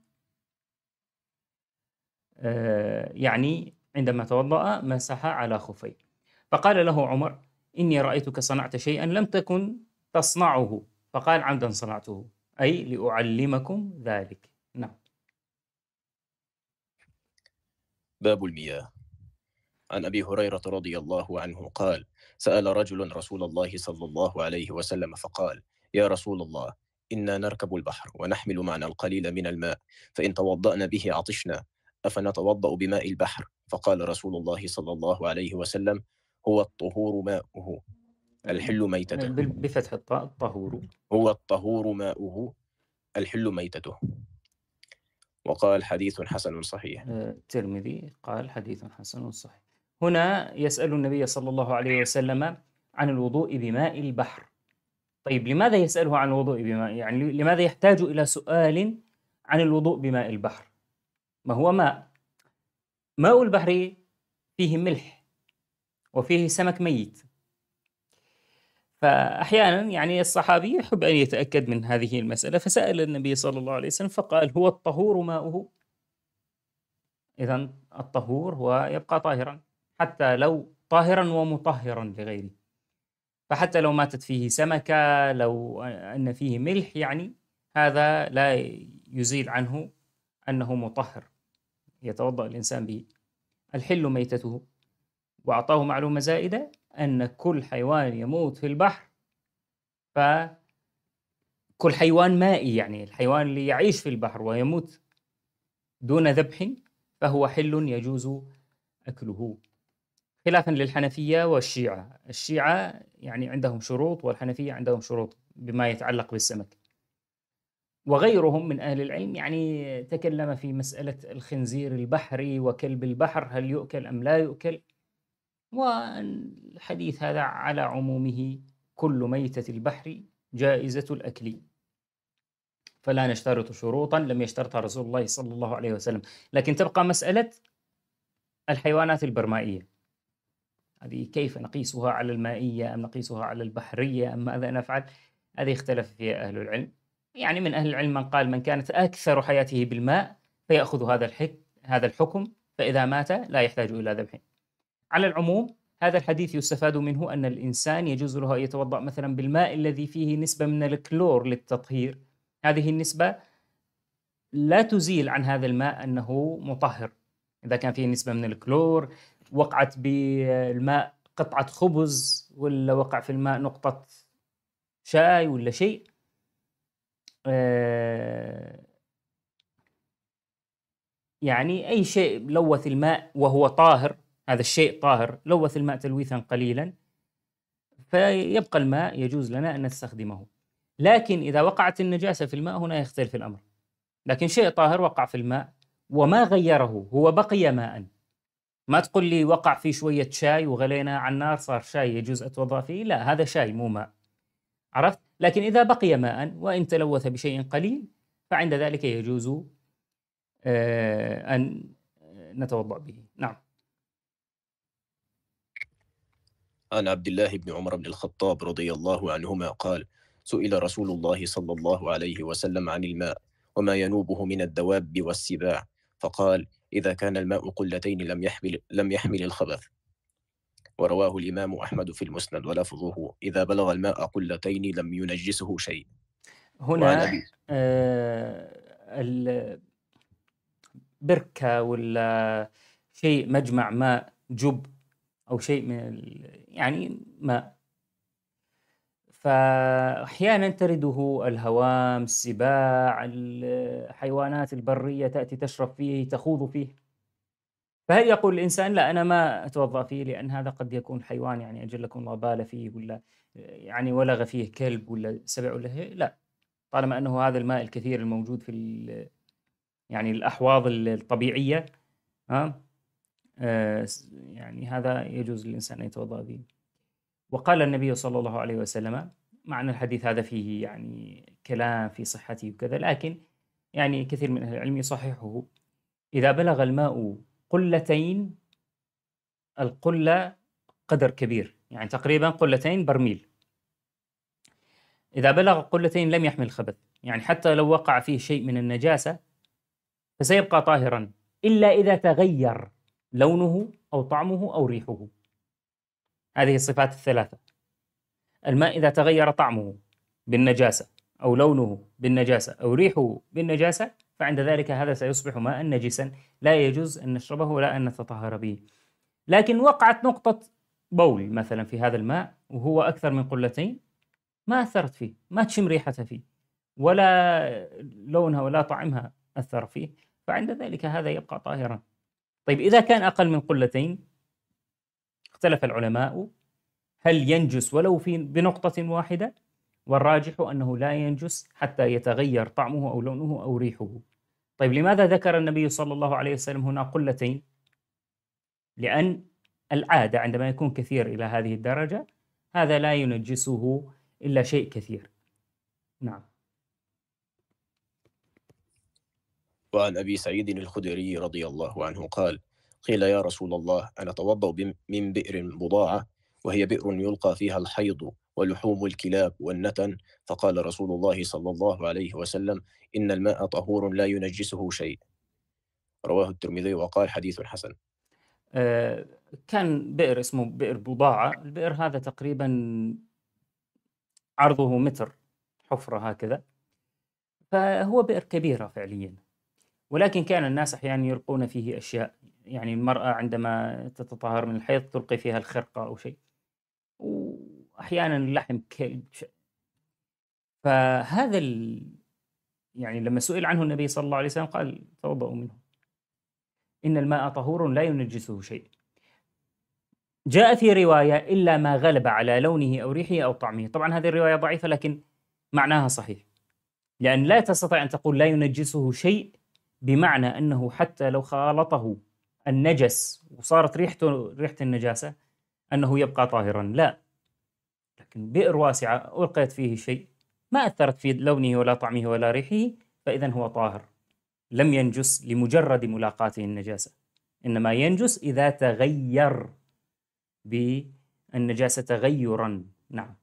Speaker 1: يعني عندما توضأ مسح على خفيه. فقال له عمر: إني رأيتك صنعت شيئا لم تكن تصنعه. فقال: عمدا صنعته، أي لأعلمكم ذلك. نعم.
Speaker 2: باب المياه. عن أبي هريرة رضي الله عنه قال: سأل رجل رسول الله صلى الله عليه وسلم فقال: يا رسول الله، إنا نركب البحر ونحمل معنا القليل من الماء، فإن توضأنا به عطشنا، أفنتوضأ بماء البحر؟ فقال رسول الله صلى الله عليه وسلم: هو الطهور ماؤه الحل ميتته.
Speaker 1: بفتح الطاء، الطهور.
Speaker 2: هو الطهور ماؤه الحل ميتته. وقال: حديث حسن صحيح.
Speaker 1: الترمذي قال: حديث حسن صحيح. هنا يسأل النبي صلى الله عليه وسلم عن الوضوء بماء البحر. طيب لماذا يسأله عن الوضوء بماء؟ يعني لماذا يحتاج إلى سؤال عن الوضوء بماء البحر؟ ما هو ماء؟ ماء البحر فيه ملح وفيه سمك ميت، فأحيانا يعني الصحابي يحب أن يتأكد من هذه المسألة، فسأل النبي صلى الله عليه وسلم فقال: هو الطهور ماؤه. إذن الطهور هو يبقى طاهرا حتى لو طاهرا ومطهرا لغيره. فحتى لو ماتت فيه سمكة، لو أن فيه ملح، يعني هذا لا يزيل عنه أنه مطهر يتوضأ الإنسان به. الحل ميتته. وأعطاه معلومة زائدة أن كل حيوان يموت في البحر، فكل حيوان مائي، يعني الحيوان اللي يعيش في البحر ويموت دون ذبح فهو حل يجوز أكله، خلافا للحنفية والشيعة. الشيعة يعني عندهم شروط، والحنفية عندهم شروط بما يتعلق بالسمك. وغيرهم من أهل العلم يعني تكلم في مسألة الخنزير البحري وكلب البحر هل يؤكل أم لا يؤكل، والحديث هذا على عمومه كل ميتة البحر جائزة الأكل، فلا نشترط شروطا لم يشترطها رسول الله صلى الله عليه وسلم. لكن تبقى مسألة الحيوانات البرمائية، هذه كيف نقيسها على المائية أم نقيسها على البحرية أم ماذا نفعل؟ هذه اختلف فيها أهل العلم. يعني من أهل العلم من قال من كانت أكثر حياته بالماء فيأخذ هذا الحك هذا الحكم، فإذا مات لا يحتاج إلى ذبح. على العموم هذا الحديث يستفاد منه أن الإنسان يجوز له أن يتوضأ مثلا بالماء الذي فيه نسبة من الكلور للتطهير، هذه النسبة لا تزيل عن هذا الماء أنه مطهر. إذا كان فيه نسبة من الكلور، وقعت بالماء قطعة خبز ولا وقع في الماء نقطة شاي ولا شيء، آه يعني أي شيء لوث الماء وهو طاهر، هذا الشيء طاهر لوث الماء تلويثا قليلا، فيبقى الماء يجوز لنا أن نستخدمه. لكن إذا وقعت النجاسة في الماء هنا يختلف الأمر. لكن شيء طاهر وقع في الماء وما غيره، هو بقي ماء، ما تقول لي وقع فيه شوية شاي وغلينا على النار صار شاي يجوز أتوضأ فيه، لا هذا شاي مو ماء، عرفت؟ لكن إذا بقي ماء وإن تلوث بشيء قليل فعند ذلك يجوز آه أن نتوضأ به. نعم.
Speaker 2: عن عبد الله بن عمر بن الخطاب رضي الله عنهما قال: سئل رسول الله صلى الله عليه وسلم عن الماء وما ينوبه من الدواب والسباع، فقال: إذا كان الماء قلتين لم يحمل, لم يحمل الخبث. ورواه الإمام أحمد في المسند ولفظه: إذا بلغ الماء قلتين لم ينجسه شيء. وعن
Speaker 1: هنا
Speaker 2: أبي
Speaker 1: آه البركة ولا شيء مجمع ماء جب أو شيء من ال- يعني ماء، فأحيانا ترده الهوام، السباع، الحيوانات البرية تأتي تشرب فيه تخوض فيه، فهل يقول الإنسان لا أنا ما أتوضأ فيه لأن هذا قد يكون حيوان يعني أجلكم الله بال فيه ولا يعني ولغ فيه كلب ولا سبع ولا هي؟ لا، طالما أنه هذا الماء الكثير الموجود في ال- يعني الأحواض الطبيعية، ها آه، يعني هذا يجوز للإنسان أن يتوضأ به. وقال النبي صلى الله عليه وسلم، معنى الحديث هذا فيه يعني كلام في صحته وكذا، لكن يعني كثير من أهل العلم يصححه: إذا بلغ الماء قلتين، القلة قدر كبير يعني تقريبا قلتين برميل، إذا بلغ قلتين لم يحمل خبث، يعني حتى لو وقع فيه شيء من النجاسة فسيبقى طاهرا إلا إذا تغير لونه أو طعمه أو ريحه. هذه الصفات الثلاثة: الماء إذا تغير طعمه بالنجاسة أو لونه بالنجاسة أو ريحه بالنجاسة فعند ذلك هذا سيصبح ماء نجسا لا يجوز أن نشربه ولا أن نتطهر به. لكن وقعت نقطة بول مثلا في هذا الماء وهو أكثر من قلتين، ما أثرت فيه، ما تشم ريحتها فيه ولا لونها ولا طعمها أثر فيه، فعند ذلك هذا يبقى طاهرا. طيب إذا كان أقل من قلتين اختلف العلماء هل ينجس ولو في بنقطة واحدة، والراجح أنه لا ينجس حتى يتغير طعمه أو لونه أو ريحه. طيب لماذا ذكر النبي صلى الله عليه وسلم هنا قلتين؟ لأن العادة عندما يكون كثير إلى هذه الدرجة هذا لا ينجسه إلا شيء كثير. نعم.
Speaker 2: وعن أبي سعيد الخدري رضي الله عنه قال: قيل يا رسول الله أنا أتوضأ بم- من بئر بضاعة وهي بئر يلقى فيها الحيض ولحوم الكلاب والنتن، فقال رسول الله صلى الله عليه وسلم: إن الماء طهور لا ينجسه شيء. رواه الترمذي وقال: حديث حسن.
Speaker 1: آه، كان بئر اسمه بئر بضاعة، البئر هذا تقريبا عرضه متر، حفرة هكذا، فهو بئر كبيرة فعليا، ولكن كان الناس أحيانا يلقون فيه أشياء، يعني المرأة عندما تتطهر من الحيض تلقي فيها الخرقة أو شيء، وأحيانا لحم كلب. فهذا ال... يعني لما سئل عنه النبي صلى الله عليه وسلم قال توضؤوا منه، إن الماء طهور لا ينجسه شيء. جاء في رواية إلا ما غلب على لونه أو ريحه أو طعمه، طبعا هذه الرواية ضعيفة لكن معناها صحيح، لأن لا تستطيع أن تقول لا ينجسه شيء بمعنى أنه حتى لو خالطه النجس وصارت ريحته ريحة النجاسة أنه يبقى طاهرا، لا. لكن بئر واسعة ألقيت فيه شيء ما أثرت في لونه ولا طعمه ولا ريحه، فإذا هو طاهر، لم ينجس لمجرد ملاقاته النجاسة، إنما ينجس إذا تغير بالنجاسة تغيرا. نعم.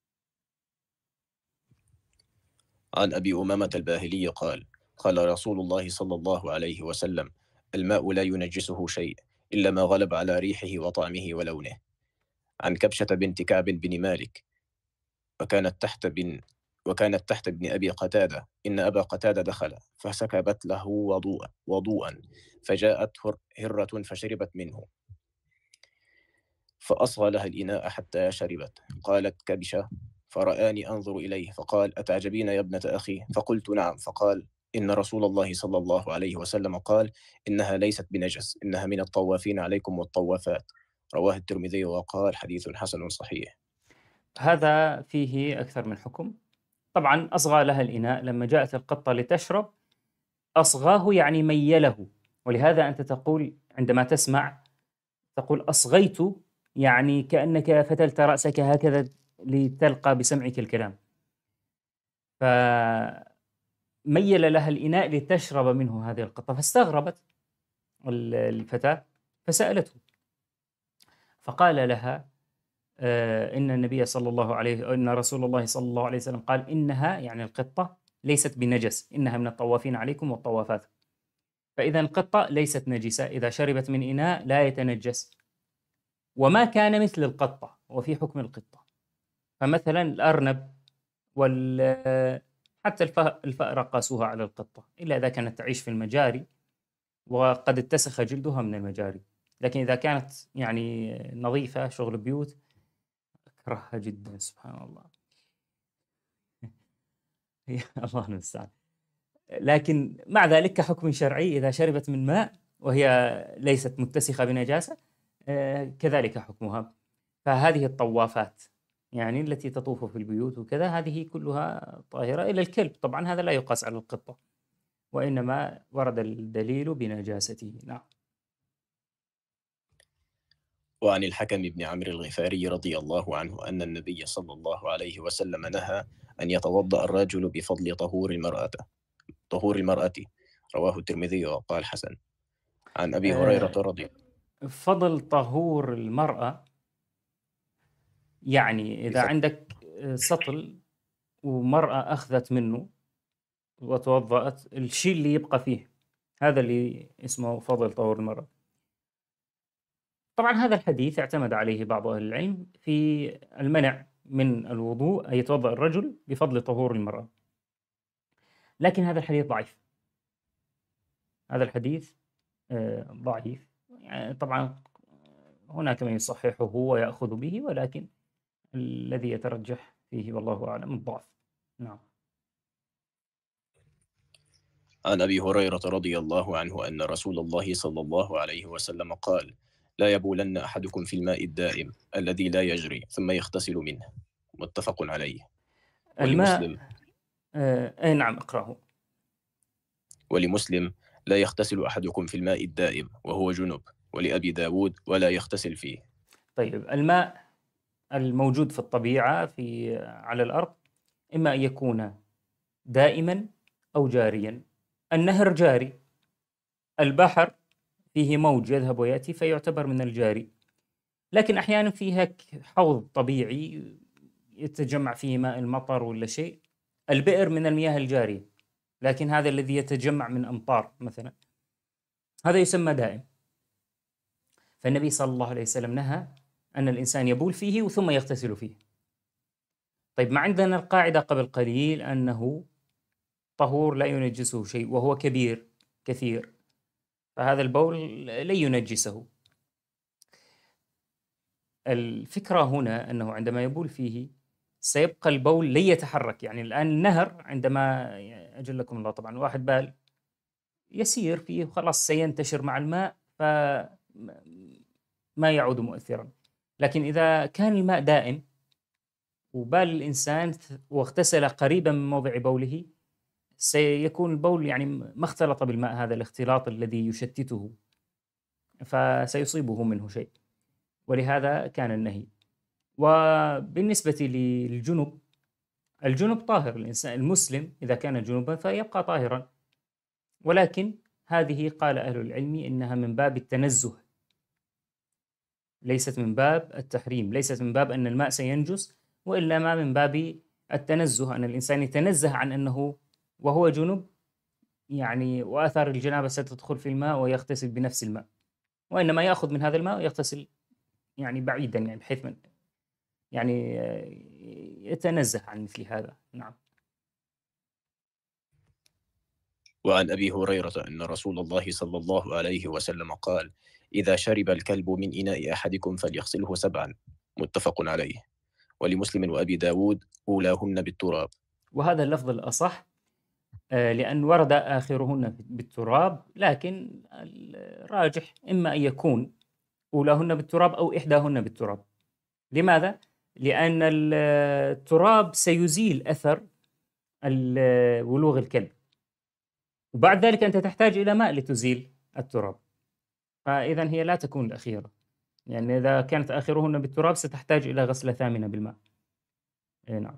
Speaker 2: عن أبي أمامة الباهلي قال: قال رسول الله صلى الله عليه وسلم: الماء لا ينجسه شيء إلا ما غلب على ريحه وطعمه ولونه. عن كبشة بنت كعب بن مالك: وكانت تحت بن وكانت تحت ابن أبي قتادة، إن أبا قتادة دخل فسكبت له وضوءا وضوءا فجاءت هر- هرة فشربت منه، فأصغى لها الإناء حتى شربت. قالت كبشة: فرآني أنظر إليه فقال: أتعجبين يا ابنة أخي؟ فقلت: نعم. فقال: إن رسول الله صلى الله عليه وسلم قال: إنها ليست بنجس، إنها من الطوافين عليكم والطوافات. رواه الترمذي وقال: حديث حسن صحيح.
Speaker 1: هذا فيه أكثر من حكم. طبعا أصغى لها الإناء، لما جاءت القطة لتشرب أصغاه يعني ميله، ولهذا أنت تقول عندما تسمع تقول أصغيت، يعني كأنك فتلت رأسك هكذا لتلقى بسمعك الكلام. فميل لها الإناء لتشرب منه هذه القطة، فاستغربت الفتاة فسألته، فقال لها آه، إن النبي صلى الله عليه إن رسول الله صلى الله عليه وسلم قال إنها يعني القطة ليست بنجس، إنها من الطوافين عليكم والطوافات. فإذا القطة ليست نجسة، إذا شربت من إناء لا يتنجس. وما كان مثل القطة وفي حكم القطة، فمثلا الأرنب وال حتى الف- الفأرة قاسوها على القطة، إلا إذا كانت تعيش في المجاري وقد اتسخ جلدها من المجاري. لكن إذا كانت يعني نظيفة شغل بيوت أكرهها جدا، سبحان الله. الله المستعان. لكن مع ذلك كحكم شرعي إذا شربت من ماء وهي ليست متسخة بنجاسة آه، كذلك حكمها. فهذه الطوافات يعني التي تطوف في البيوت وكذا، هذه كلها طاهرة إلا الكلب، طبعا هذا لا يقاس على القطة، وإنما ورد الدليل بنجاسته. نعم.
Speaker 2: وعن الحكم بن عمرو الغفاري رضي الله عنه أن النبي صلى الله عليه وسلم نهى أن يتوضأ الرجل بفضل طهور المرأة طهور المرأة. رواه الترمذي وقال: حسن. عن أبي هريرة
Speaker 1: آه،
Speaker 2: رضي
Speaker 1: فضل طهور المرأة يعني إذا
Speaker 2: بفضل
Speaker 1: عندك آه، سطل ومرأة أخذت منه وتوضأت، الشيء اللي يبقى فيه هذا اللي اسمه فضل طهور المرأة. طبعا هذا الحديث اعتمد عليه بعض أهل العلم في المنع من الوضوء أن يتوضأ الرجل بفضل طهور المرأة، لكن هذا الحديث ضعيف. هذا الحديث آه، ضعيف. يعني طبعا هناك من يصححه ويأخذ به، ولكن الذي يترجح فيه والله أعلم الضعف. نعم.
Speaker 2: عن أبي هريرة رضي الله عنه أن رسول الله صلى الله عليه وسلم قال: لا يبولن أحدكم في الماء الدائم الذي لا يجري ثم يغتسل منه. متفق عليه.
Speaker 1: الماء
Speaker 2: ولمسلم
Speaker 1: آه، أي نعم اقرأه.
Speaker 2: ولمسلم لا يغتسل أحدكم في الماء الدائم وهو جنب. ولأبي داود: ولا يغتسل فيه.
Speaker 1: طيب الماء الموجود في الطبيعة في على الأرض إما أن يكون دائما أو جاريا. النهر جاري، البحر فيه موج يذهب ويأتي فيعتبر من الجاري، لكن أحيانا فيها حوض طبيعي يتجمع فيه ماء المطر ولا شيء. البئر من المياه الجارية، لكن هذا الذي يتجمع من أمطار مثلا هذا يسمى دائم. فالنبي صلى الله عليه وسلم نهى أن الإنسان يبول فيه ثم يغتسل فيه. طيب ما عندنا القاعدة قبل قليل أنه طهور لا ينجسه شيء وهو كبير كثير، فهذا البول لا ينجسه. الفكرة هنا أنه عندما يبول فيه سيبقى البول لا يتحرك. يعني الآن النهر عندما أجلكم الله طبعا واحد بال يسير فيه خلاص سينتشر مع الماء فما يعود مؤثرا. لكن إذا كان الماء دائم وبال الإنسان واغتسل قريبا من موضع بوله سيكون البول يعني ما اختلط بالماء، هذا الاختلاط الذي يشتته، فسيصيبه منه شيء، ولهذا كان النهي. وبالنسبة للجنب، الجنب طاهر، الإنسان المسلم إذا كان جنبا فيبقى طاهرا، ولكن هذه قال أهل العلم إنها من باب التنزه، ليست من باب التحريم، ليست من باب أن الماء سينجس، وإلا ما من باب التنزه، أن الإنسان يتنزه عن أنه وهو جنب يعني وآثار الجنابة ستدخل في الماء ويغتسل بنفس الماء، وإنما يأخذ من هذا الماء ويغتسل يعني بعيدا، يعني بحيث من يعني يتنزه عن مثل هذا. نعم.
Speaker 2: وعن أبي هريرة أن رسول الله صلى الله عليه وسلم قال: إذا شرب الكلب من إناء أحدكم فليغسله سبعا، متفق عليه. ولمسلم وأبي داود: أولاهن بالتراب.
Speaker 1: وهذا اللفظ الأصح، لأن ورد آخرهن بالتراب، لكن الراجح إما أن يكون أولاهن بالتراب أو إحداهن بالتراب. لماذا؟ لأن التراب سيزيل أثر ولوغ الكلب، وبعد ذلك أنت تحتاج إلى ماء لتزيل التراب، فإذا هي لا تكون الأخيرة، يعني إذا كانت آخرهن بالتراب ستحتاج إلى غسلة ثامنة بالماء. إيه نعم.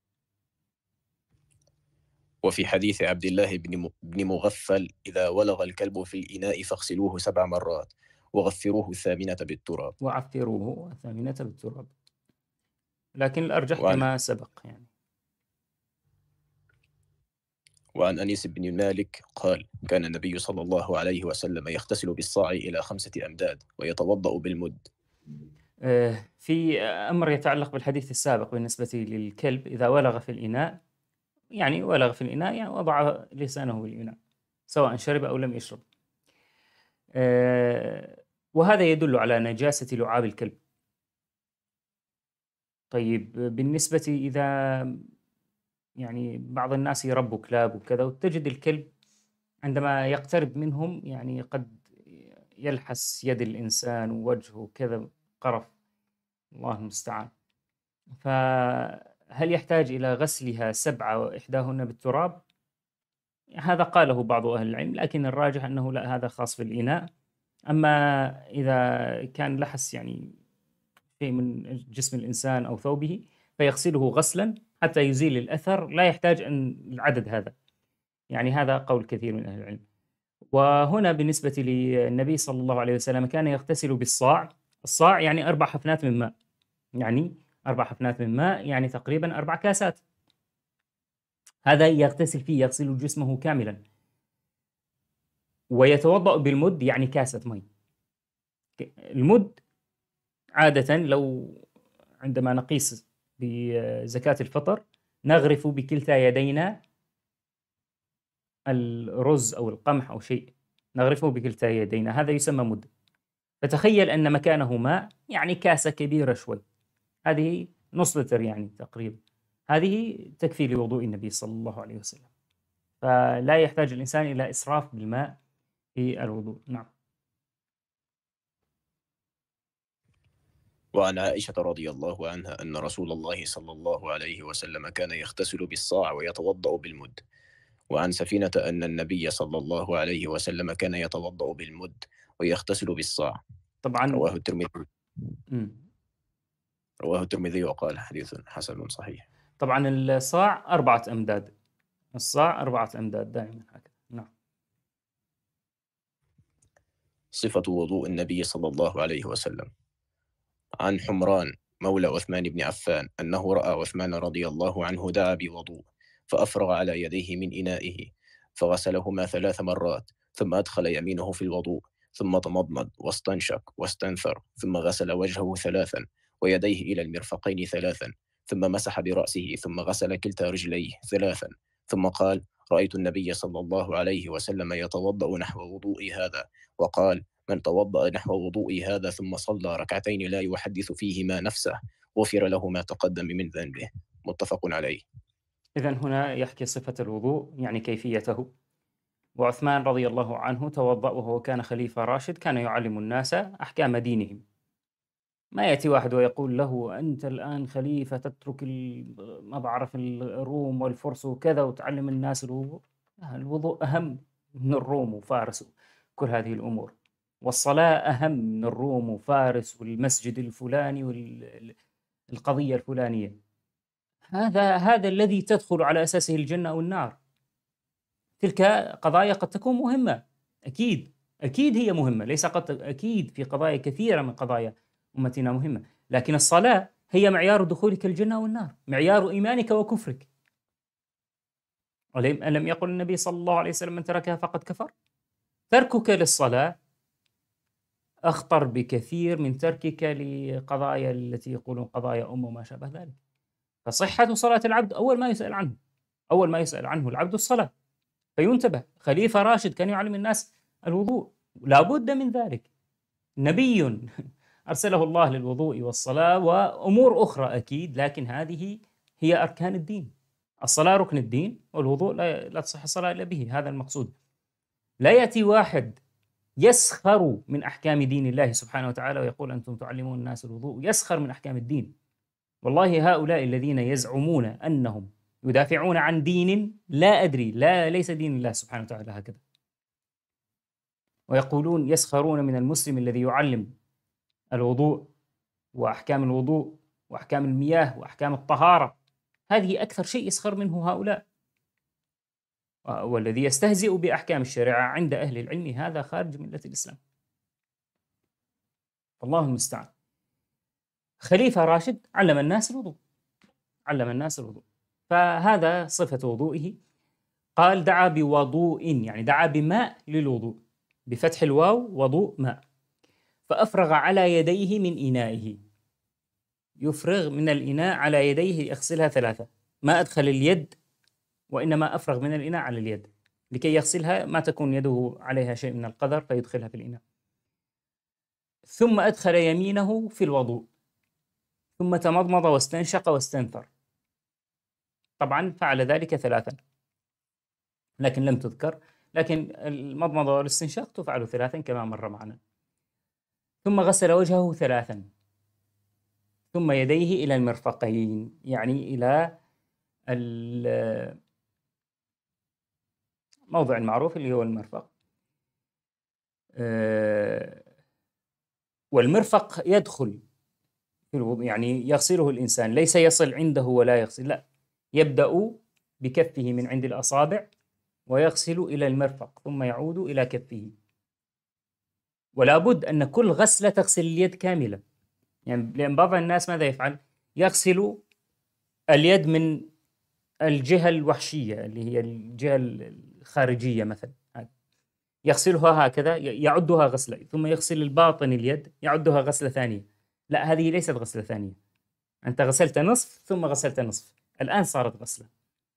Speaker 2: وفي حديث عبد الله بن مغفل: إذا ولغ الكلب في الإناء فاغسلوه سبع مرات وغفروه الثامنة بالتراب.
Speaker 1: وعفروه الثامنة بالتراب، لكن الأرجح
Speaker 2: وعن
Speaker 1: كما سبق يعني.
Speaker 2: وعن أنيس بن مالك قال: كان النبي صلى الله عليه وسلم يغتسل بالصاع إلى خمسة أمداد ويتوضأ بالمد.
Speaker 1: في أمر يتعلق بالحديث السابق بالنسبة للكلب، إذا ولغ في الإناء، يعني ولغ في الإناء يعني وضع لسانه بالإناء سواء شرب أو لم يشرب، وهذا يدل على نجاسة لعاب الكلب. طيب بالنسبة إذا يعني بعض الناس يربوا كلاب وكذا، وتجد الكلب عندما يقترب منهم يعني قد يلحس يد الإنسان ووجهه كذا قرف، الله المستعان، فهل يحتاج إلى غسلها سبعة وإحداهن بالتراب؟ هذا قاله بعض أهل العلم، لكن الراجح أنه لا، هذا خاص بالإناء. أما إذا كان لحس يعني شيء من جسم الإنسان أو ثوبه فيغسله غسلا حتى يزيل الأثر، لا يحتاج أن العدد هذا، يعني هذا قول كثير من أهل العلم. وهنا بالنسبة للنبي صلى الله عليه وسلم كان يغتسل بالصاع، الصاع يعني أربع حفنات من ماء، يعني أربع حفنات من ماء يعني تقريبا أربع كاسات، هذا يغتسل فيه، يغسل جسمه كاملا. ويتوضأ بالمد يعني كاسة مي. المد عادة لو عندما نقيس بزكاة الفطر نغرف بكلتا يدينا الرز أو القمح أو شيء، نغرفه بكلتا يدينا، هذا يسمى مد. فتخيل أن مكانه ماء، يعني كاسة كبيرة شوي، هذه نص لتر يعني تقريبا، هذه تكفي لوضوء النبي صلى الله عليه وسلم، فلا يحتاج الإنسان إلى إسراف بالماء في الوضوء. نعم.
Speaker 2: وعن عائشة رضي الله عنها أن رسول الله صلى الله عليه وسلم كان يغتسل بالصاع ويتوضأ بالمد. وعن سفينة أن النبي صلى الله عليه وسلم كان يتوضأ بالمد ويغتسل بالصاع.
Speaker 1: طبعا
Speaker 2: رواه الترمذي
Speaker 1: م.
Speaker 2: رواه الترمذي وقال: حديث حسن صحيح.
Speaker 1: طبعا الصاع أربعة أمداد، الصاع أربعة أمداد دائما هكذا. نعم.
Speaker 2: صفة وضوء النبي صلى الله عليه وسلم. عن حمران مولى عثمان بن عفان أنه رأى عثمان رضي الله عنه دعا بوضوء فأفرغ على يديه من إنائه فغسلهما ثلاث مرات، ثم أدخل يمينه في الوضوء، ثم تمضمض واستنشق واستنثر، ثم غسل وجهه ثلاثا ويديه إلى المرفقين ثلاثا، ثم مسح برأسه، ثم غسل كلتا رجليه ثلاثا، ثم قال: رأيت النبي صلى الله عليه وسلم يتوضأ نحو وضوئي هذا، وقال: من توضأ نحو وضوئي هذا ثم صلى ركعتين لا يحدث فيهما نفسه غفر له ما تقدم من ذنبه. متفق عليه.
Speaker 1: إذن هنا يحكي صفة الوضوء يعني كيفيته. وعثمان رضي الله عنه توضأ وهو كان خليفة راشد، كان يعلم الناس أحكام دينهم، ما يأتي واحد ويقول له أنت الآن خليفة تترك ال- ما بعرف الروم والفرس وكذا وتعلم الناس الوضوء. لا، الوضوء أهم من الروم وفارس وكل هذه الأمور، والصلاة أهم من الروم وفارس والمسجد الفلاني والقضية الفلانية. هذا هذا الذي تدخل على أساسه الجنة أو النار. تلك قضايا قد تكون مهمة، أكيد أكيد هي مهمة، ليس قد أكيد في قضايا كثيرة من قضايا أمتنا مهمة، لكن الصلاة هي معيار دخولك الجنة والنار، معيار إيمانك وكفرك. ألم ألم يقل النبي صلى الله عليه وسلم من تركها فقد كفر؟ تركك للصلاة أخطر بكثير من تركك لقضايا التي يقولون قضايا أم وما شابه ذلك. فصحة صلاة العبد أول ما يسأل عنه، أول ما يسأل عنه العبد الصلاة. فينتبه، خليفة راشد كان يعلم الناس الوضوء، لا بد من ذلك. نبي أرسله الله للوضوء والصلاة وأمور أخرى أكيد، لكن هذه هي أركان الدين. الصلاة ركن الدين، والوضوء لا, لا تصح الصلاة إلا به، هذا المقصود. لا يأتي واحد يسخر من أحكام دين الله سبحانه وتعالى ويقول أنتم تعلمون الناس الوضوء، يسخر من أحكام الدين. والله هؤلاء الذين يزعمون أنهم يدافعون عن دين لا أدري، لا ليس دين الله سبحانه وتعالى هكذا، ويقولون يسخرون من المسلم الذي يعلم الوضوء وأحكام الوضوء وأحكام المياه وأحكام الطهارة. هذه أكثر شيء يسخر منه هؤلاء. والذي يستهزئ بأحكام الشريعة عند أهل العلم هذا خارج ملة الإسلام. الله المستعان. خليفة راشد علم الناس الوضوء، علم الناس الوضوء، فهذا صفة وضوئه. قال دعا بوضوء، يعني دعا بماء للوضوء، بفتح الواو وضوء ماء. فأفرغ على يديه من إنائه، يفرغ من الإناء على يديه، يغسلها ثلاثة. ما أدخل اليد، وإنما أفرغ من الإناء على اليد لكي يغسلها، ما تكون يده عليها شيء من القدر فيدخلها في الإناء. ثم أدخل يمينه في الوضوء، ثم تمضمض واستنشق واستنثر. طبعا فعل ذلك ثلاثا لكن لم تذكر، لكن المضمضة والاستنشاق تفعل ثلاثا كما مر معنا. ثم غسل وجهه ثلاثا، ثم يديه إلى المرفقين، يعني إلى الموضع المعروف اللي هو المرفق. والمرفق يدخل في الوضوء، يعني يغسله الإنسان، ليس يصل عنده ولا يغسل، لا، يبدأ بكفه من عند الأصابع ويغسل إلى المرفق ثم يعود إلى كفه. ولا بد أن كل غسلة تغسل اليد كاملة، يعني لأن بعض الناس ماذا يفعل؟ يغسل اليد من الجهة الوحشية اللي هي الجهة الخارجية مثلا، يغسلها هكذا، يعدها غسلة، ثم يغسل الباطن اليد يعدها غسلة ثانية. لا، هذه ليست غسلة ثانية، أنت غسلت نصف ثم غسلت نصف، الآن صارت غسلة.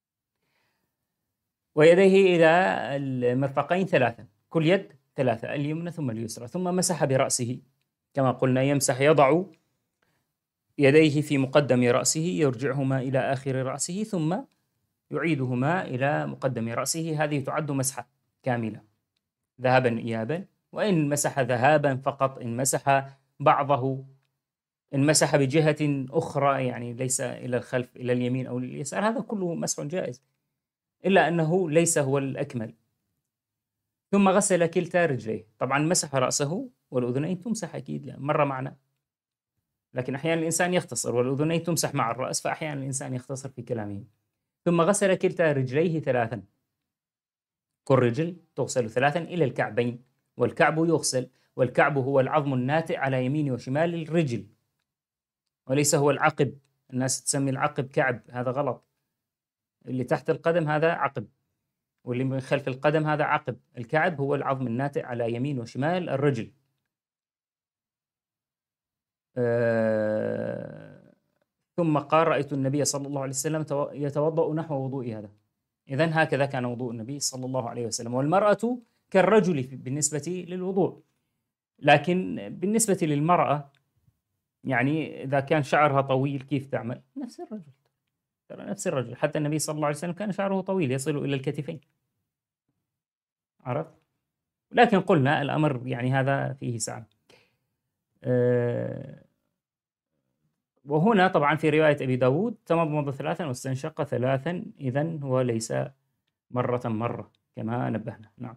Speaker 1: ويديه إلى المرفقين ثلاثا، كل يد ثلاثة، اليمنى ثم اليسرى. ثم مسح برأسه كما قلنا، يمسح، يضع يديه في مقدم رأسه، يرجعهما إلى آخر رأسه ثم يعيدهما إلى مقدم رأسه. هذه تعد مسحة كاملة ذهابا إيابا. وإن مسح ذهابا فقط، إن مسح بعضه، إن مسح بجهة أخرى يعني ليس إلى الخلف إلى اليمين أو اليسار، هذا كله مسح جائز، إلا أنه ليس هو الأكمل. ثم غسل كلتا رجليه، طبعا مسح رأسه، والأذنين تمسح أكيد يعني مرة معنا، لكن أحيانا الإنسان يختصر، والأذنين تمسح مع الرأس، فأحيانا الإنسان يختصر في كلامه. ثم غسل كلتا رجليه ثلاثا، كل رجل تغسل ثلاثا إلى الكعبين، والكعب يغسل، والكعب هو العظم الناتئ على يمين وشمال الرجل، وليس هو العقب. الناس تسمي العقب كعب، هذا غلط. اللي تحت القدم هذا عقب، واللي من خلف القدم هذا عقب. الكعب هو العظم الناتئ على يمين وشمال الرجل. آه ثم قال رأيت النبي صلى الله عليه وسلم يتوضأ نحو وضوء هذا. إذن هكذا كان وضوء النبي صلى الله عليه وسلم. والمرأة كالرجل بالنسبة للوضوء، لكن بالنسبة للمرأة يعني إذا كان شعرها طويل كيف تعمل؟ نفس الرجل، ترى نفس الرجل. حتى النبي صلى الله عليه وسلم كان شعره طويل يصل إلى الكتفين، عرفت؟ لكن قلنا الأمر يعني هذا فيه سعة. أه وهنا طبعا في رواية أبي داود تمضمض ثلاثا واستنشق ثلاثا، إذن هو ليس مرة مرة كما نبهنا. نعم.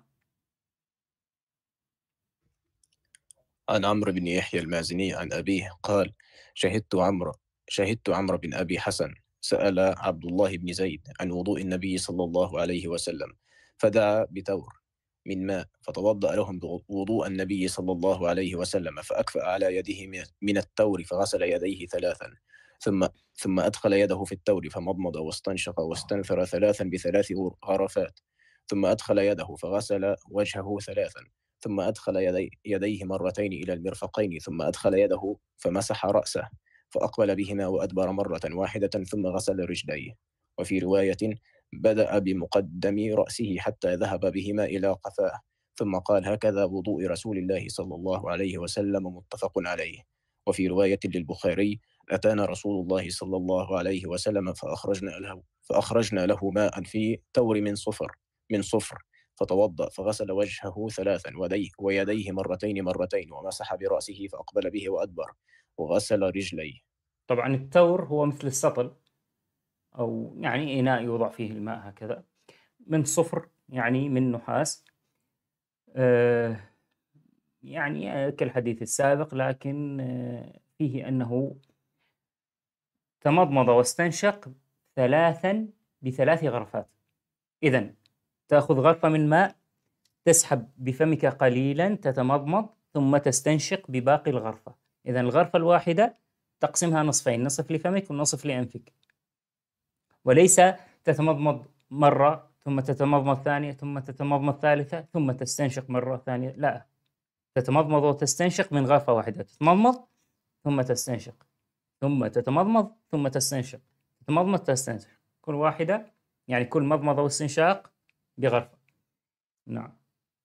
Speaker 2: عن عمرو بن يحيى المازني عن أبيه قال: شهدت عمرو شهدت عمرو بن أبي حسن سأل عبد الله بن زيد عن وضوء النبي صلى الله عليه وسلم، فدعا بتور من ماء فتوضأ لهم وضوء النبي صلى الله عليه وسلم، فأكفأ على يده من- من التور فغسل يديه ثلاثا، ثم ثم أدخل يده في التور فمضمض واستنشق واستنثر ثلاثا بثلاث غرفات، ثم أدخل يده فغسل وجهه ثلاثا، ثم أدخل يدي يديه مرتين إلى المرفقين، ثم أدخل يده فمسح رأسه فأقبل بهما وأدبر مرة واحدة، ثم غسل رجليه. وفي رواية: بدأ بمقدم رأسه حتى ذهب بهما إلى قفاه، ثم قال: هكذا وضوء رسول الله صلى الله عليه وسلم، متفق عليه. وفي رواية للبخاري: أتانا رسول الله صلى الله عليه وسلم فأخرجنا له فأخرجنا له ماء في تور من صفر من صفر فتوضأ فغسل وجهه ثلاثا وديه ويديه مرتين مرتين، ومسح برأسه فأقبل به وأدبر، وغسل رجليه.
Speaker 1: طبعا التور هو مثل السطل، أو يعني إناء يوضع فيه الماء هكذا، من صفر يعني من نحاس. آه يعني كالحديث السابق، لكن آه فيه أنه تمضمض واستنشق ثلاثا بثلاث غرفات. إذن تأخذ غرفة من ماء، تسحب بفمك قليلا، تتمضمض، ثم تستنشق بباقي الغرفة. إذن الغرفة الواحدة تقسمها نصفين، نصف لفمك ونصف لأنفك، وليس تتمضمض مرة ثم تتمضمض ثانية ثم تتمضمض ثالثة ثم تستنشق مرة ثانية، لا، تتمضمض وتستنشق من غرفة واحدة، تتمضمض ثم تستنشق، ثم تتمضمض ثم تستنشق، تتمضمض تستنشق، كل واحدة يعني كل مضمضة واستنشاق بغرفة. نعم.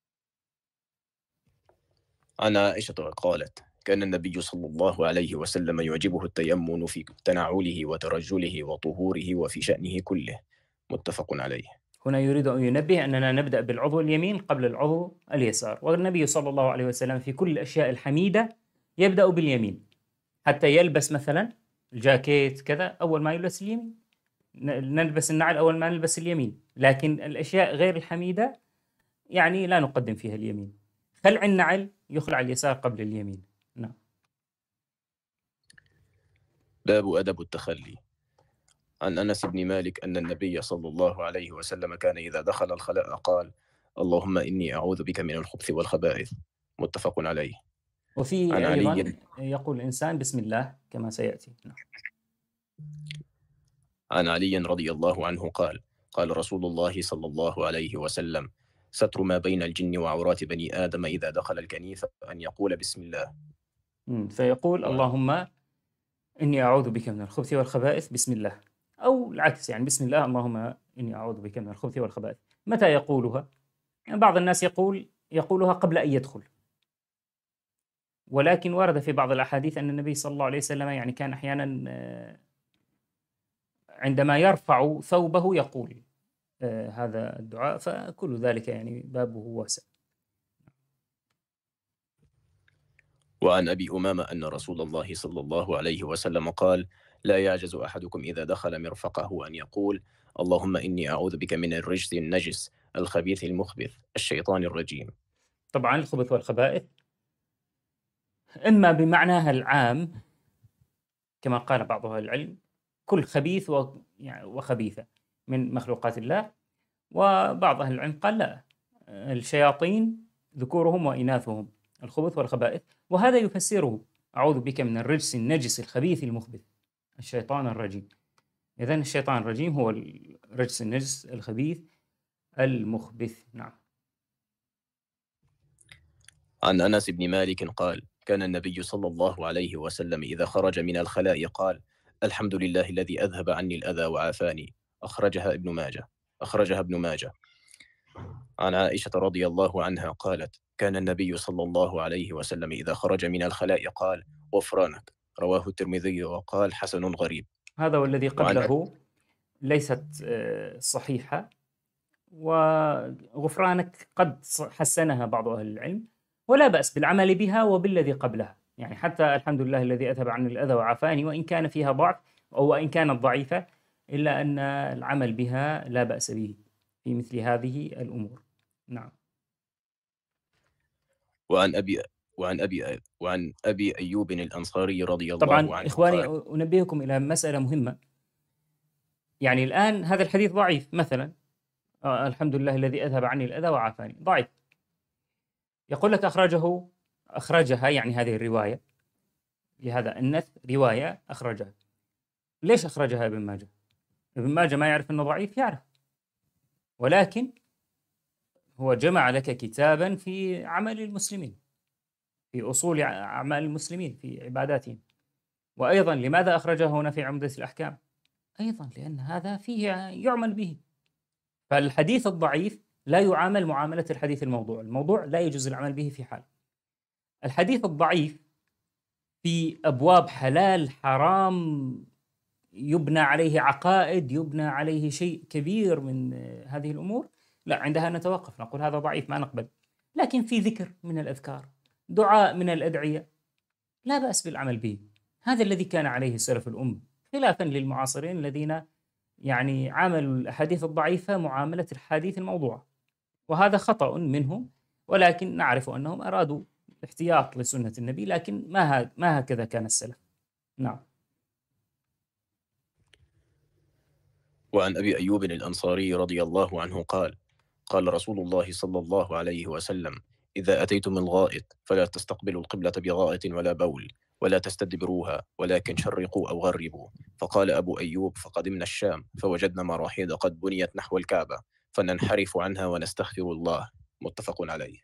Speaker 2: عن عائشة قالت: كان النبي صلى الله عليه وسلم يعجبه التيمن في تنعله وترجله وطهوره وفي شأنه كله، متفق عليه.
Speaker 1: هنا يريد أن ينبه أننا نبدأ بالعضو اليمين قبل العضو اليسار، والنبي صلى الله عليه وسلم في كل الأشياء الحميدة يبدأ باليمين، حتى يلبس مثلا الجاكيت كذا أول ما يلبس اليمين، نلبس النعل أول ما نلبس اليمين، لكن الأشياء غير الحميدة يعني لا نقدم فيها اليمين. خلع النعل يخلع اليسار قبل اليمين. نعم.
Speaker 2: باب أدب التخلي. عن أنس بن مالك أن النبي صلى الله عليه وسلم كان إذا دخل الخلاء قال: اللهم إني أعوذ بك من الخبث والخبائث، متفق عليه.
Speaker 1: وفي
Speaker 2: عن
Speaker 1: أيضا
Speaker 2: علي
Speaker 1: يقول الإنسان بسم الله كما سيأتي. نعم.
Speaker 2: عن علي رضي الله عنه قال: قال رسول الله صلى الله عليه وسلم: ستر ما بين الجن وعورات بني آدم إذا دخل الكنيسة أن يقول بسم الله.
Speaker 1: مم. فيقول
Speaker 2: و...
Speaker 1: اللهم إني أعوذ بك من الخبث والخبائث بسم الله، أو العكس يعني بسم الله اللهم إني أعوذ بك من الخبث والخبائث. متى يقولها؟ يعني بعض الناس يقول يقولها قبل أن يدخل، ولكن ورد في بعض الأحاديث أن النبي صلى الله عليه وسلم يعني كان أحيانا آه، عندما يرفع ثوبه يقول آه، هذا الدعاء، فكل ذلك يعني بابه واسع.
Speaker 2: وعن أبي أمامة أن رسول الله صلى الله عليه وسلم قال: لا يعجز أحدكم إذا دخل مرفقه أن يقول: اللهم إني أعوذ بك من الرجس النجس الخبيث المخبث الشيطان الرجيم.
Speaker 1: طبعا الخبث والخبائث إما بمعناها العام كما قال بعض أهل العلم، كل خبيث و- يعني وخبيثة من مخلوقات الله، وبعض أهل العلم قال لا، الشياطين ذكورهم وإناثهم الخبث والخبائث، وهذا يفسره أعوذ بك من الرجس النجس الخبيث المخبث الشيطان الرجيم. إذن الشيطان الرجيم هو الرجس النجس الخبيث المخبث. نعم.
Speaker 2: عن أنس بن مالك قال: كان النبي صلى الله عليه وسلم إذا خرج من الخلاء قال: الحمد لله الذي أذهب عني الأذى وعافاني. أخرجها ابن ماجه أخرجها ابن ماجه. عن عائشة رضي الله عنها قالت: كان النبي صلى الله عليه وسلم إذا خرج من الخلاء قال: غفرانك. رواه الترمذي وقال: حسن غريب.
Speaker 1: هذا والذي
Speaker 2: وعن
Speaker 1: قبله ليست آه، صحيحة، وغفرانك قد حسنها بعض أهل العلم، ولا بأس بالعمل بها وبالذي قبلها. يعني حتى الحمد لله الذي أذهب عني الأذى وعافاني، وإن كان فيها ضعف أو وإن كانت ضعيفة، إلا أن العمل بها لا بأس به في مثل هذه الأمور. نعم.
Speaker 2: وعن أبي وعن أبي وعن أبي أيوب الأنصاري رضي الله
Speaker 1: طبعا
Speaker 2: عنه
Speaker 1: إخواني،
Speaker 2: قال.
Speaker 1: أنبهكم إلى مسألة مهمة. يعني الآن هذا الحديث ضعيف مثلا، آه الحمد لله الذي أذهب عني الأذى وعافاني، ضعيف. يقول لك أخرجه أخرجها، يعني هذه الرواية لهذا النث رواية أخرجها. ليش أخرجها ابن ماجه؟ ابن ماجه ما يعرف أنه ضعيف؟ يعرف، ولكن هو جمع لك كتابا في عمل المسلمين، في أصول أعمال المسلمين في عباداتهم. وأيضا لماذا أخرجه هنا في عمدة الأحكام؟ أيضا لأن هذا فيه يعمل به. فالحديث الضعيف لا يعامل معاملة الحديث الموضوع، الموضوع لا يجوز العمل به في حال. الحديث الضعيف في أبواب حلال حرام يبنى عليه عقائد، يبنى عليه شيء كبير من هذه الأمور، لا، عندها نتوقف، نقول هذا ضعيف ما نقبل. لكن في ذكر من الأذكار، دعاء من الأدعية، لا بأس بالعمل به. هذا الذي كان عليه سلف الأمة، خلافا للمعاصرين الذين يعني عاملوا الأحاديث الضعيفة معاملة الحديث الموضوع، وهذا خطأ منهم. ولكن نعرف أنهم أرادوا احتياط لسنة النبي، لكن ما ما هكذا كان السلف. نعم.
Speaker 2: وعن أبي أيوب الأنصاري رضي الله عنه قال قال رسول الله صلى الله عليه وسلم: إذا أتيتم الغائط فلا تستقبلوا القبلة بغائط ولا بول، ولا تستدبروها، ولكن شرقوا أو غربوا. فقال أبو أيوب: فقدمنا الشام فوجدنا مراحيض قد بنيت نحو الكعبة، فننحرف عنها ونستغفر الله. متفق عليه.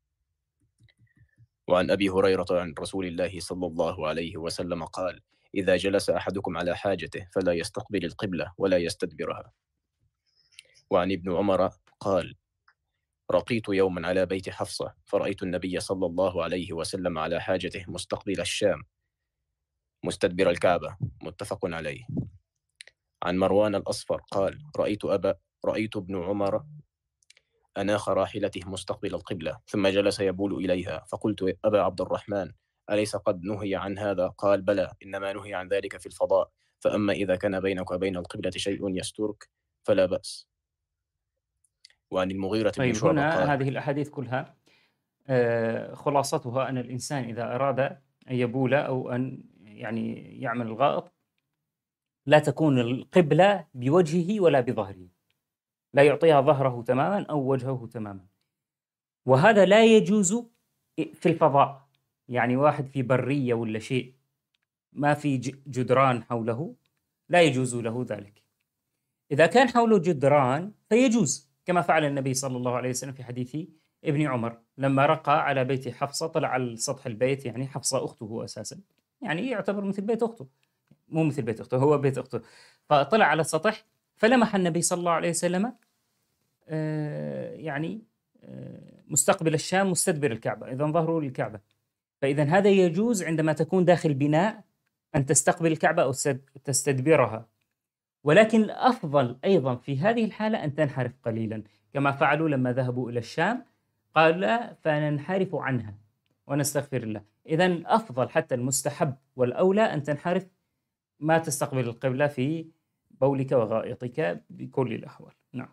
Speaker 2: وعن أبي هريرة عن رسول الله صلى الله عليه وسلم قال: إذا جلس أحدكم على حاجته فلا يستقبل القبلة ولا يستدبرها. وعن ابن عمر قال: رقيت يوما على بيت حفصة فرأيت النبي صلى الله عليه وسلم على حاجته مستقبل الشام مستدبر الكعبة. متفق عليه. عن مروان الأصفر قال: رأيت أبا رأيت ابن عمر أناخ راحلته مستقبل القبلة ثم جلس يبول إليها، فقلت: أبا عبد الرحمن، أليس قد نهي عن هذا؟ قال: بلى، إنما نهي عن ذلك في الفضاء، فأما إذا كان بينك وبين القبلة شيء يسترك فلا بأس. وعن المغيرة بن
Speaker 1: طيب،
Speaker 2: شعبة
Speaker 1: هنا
Speaker 2: قال:
Speaker 1: هذه الأحاديث كلها آه، خلاصتها أن الإنسان إذا أراد أن يبول أو أن يعني يعمل الغائط، لا تكون القبلة بوجهه ولا بظهره، لا يعطيها ظهره تماما أو وجهه تماما. وهذا لا يجوز في الفضاء، يعني واحد في برية ولا شيء ما في جدران حوله، لا يجوز له ذلك. إذا كان حوله جدران فيجوز، كما فعل النبي صلى الله عليه وسلم في حديث ابن عمر لما رقى على بيت حفصة، طلع على سطح البيت، يعني حفصة أخته أساسا، يعني يعتبر مثل بيت أخته، مو مثل بيت أخته، هو بيت أخته. فطلع على السطح فلمح النبي صلى الله عليه وسلم آه يعني آه مستقبل الشام مستدبر الكعبة، إذا ظهره للكعبة. فإذا هذا يجوز عندما تكون داخل بناء أن تستقبل الكعبة أو تستدبرها. ولكن الأفضل أيضا في هذه الحالة أن تنحرف قليلا، كما فعلوا لما ذهبوا إلى الشام، قال لا فننحرف عنها ونستغفر الله. إذا الأفضل حتى المستحب والأولى أن تنحرف، ما تستقبل القبلة في بولك وغائطك بكل الأحوال. نعم.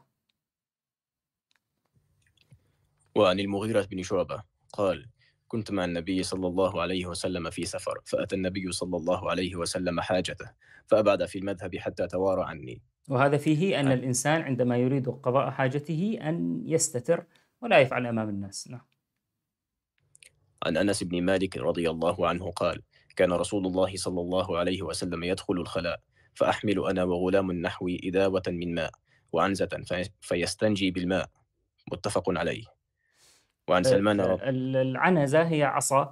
Speaker 2: وعن المغيرة بن شعبة قال: كنت مع النبي صلى الله عليه وسلم في سفر، فأتى النبي صلى الله عليه وسلم حاجته فأبعد في المذهب حتى توارى عني.
Speaker 1: وهذا فيه أن
Speaker 2: عن,
Speaker 1: الإنسان عندما يريد قضاء حاجته أن يستتر ولا يفعل أمام الناس. نعم.
Speaker 2: عن أنس بن مالك رضي الله عنه قال: كان رسول الله صلى الله عليه وسلم يدخل الخلاء فأحمل أنا وغلام نحوي إداوة من ماء وعنزة في فيستنجي بالماء. متفق عليه. وعن سلمان رضي
Speaker 1: العنزة هي عصا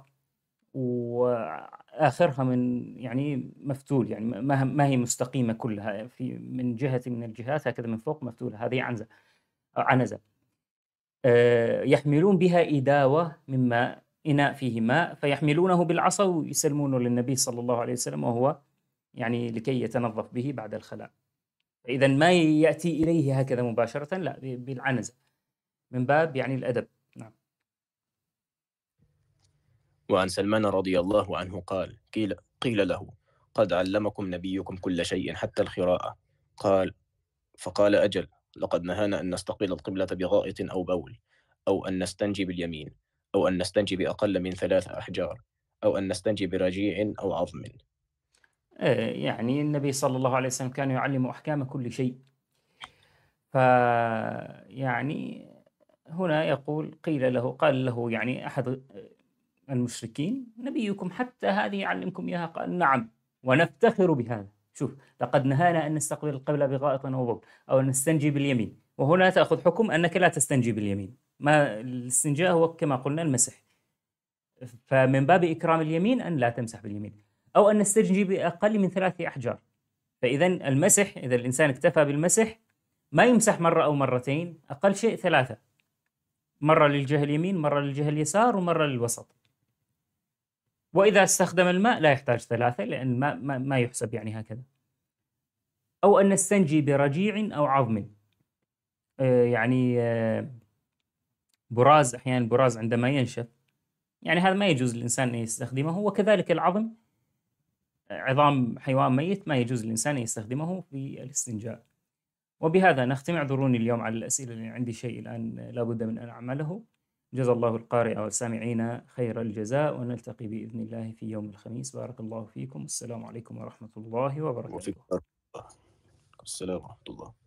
Speaker 1: وآخرها من يعني مفتول، يعني ما ما هي مستقيمة كلها، في من جهة من الجهات هكذا من فوق مفتولة، هذه عنزة عنزة. يحملون بها إداوة من ماء، إناء فيه ماء، فيحملونه بالعصا ويسلمونه للنبي صلى الله عليه وسلم، وهو يعني لكي يتنظف به بعد الخلاء. إذا ما يأتي إليه هكذا مباشرة، لا، بالعنزة من باب يعني الأدب. نعم.
Speaker 2: وعن سلمان رضي الله عنه قال قيل, قيل له قد علمكم نبيكم كل شيء حتى الخراءة. قال فقال أجل، لقد نهانا أن نستقبل القبلة بغائط أو بول، أو أن نستنجي باليمين، أو أن نستنجي بأقل من ثلاث أحجار، أو أن نستنجي برجيع أو عظم.
Speaker 1: آه، يعني النبي صلى الله عليه وسلم كان يعلم أحكام كل شيء. فيعني هنا يقول قيل له، قال له يعني أحد المشركين نبيكم حتى هذه يعلمكم إياها؟ قال نعم ونفتخر بهذا. شوف، لقد نهانا أن نستقبل القبلة بغائط أو بول أو أن نستنجي باليمين، وهنا تأخذ حكم أنك لا تستنجي باليمين. ما الاستنجاء هو كما قلنا المسح، فمن باب إكرام اليمين أن لا تمسح باليمين، أو أن نستنجي بأقل من ثلاثة أحجار. فإذا المسح، إذا الإنسان اكتفى بالمسح ما يمسح مرة أو مرتين، أقل شيء ثلاثة، مرة للجهة اليمين، مرة للجهة اليسار، ومرة للوسط. وإذا استخدم الماء لا يحتاج ثلاثة، لأن الماء ما, ما يحسب يعني هكذا. أو أن نستنجي برجيع أو عظم، آه يعني آه براز، أحيانا البراز عندما ينشف يعني هذا ما يجوز للإنسان أن يستخدمه، وكذلك العظم، عظام حيوان ميت ما يجوز للإنسان أن يستخدمه في الاستنجاء. وبهذا نختم. اعذروني اليوم على الأسئلة، لأن عندي شيء الآن لابد من أن أعمله. جزا الله القارئ والسامعين خير الجزاء، ونلتقي بإذن الله في يوم الخميس. بارك الله فيكم، السلام عليكم ورحمة الله
Speaker 2: وفيك
Speaker 1: وبركاته.
Speaker 2: السلام ورحمة الله.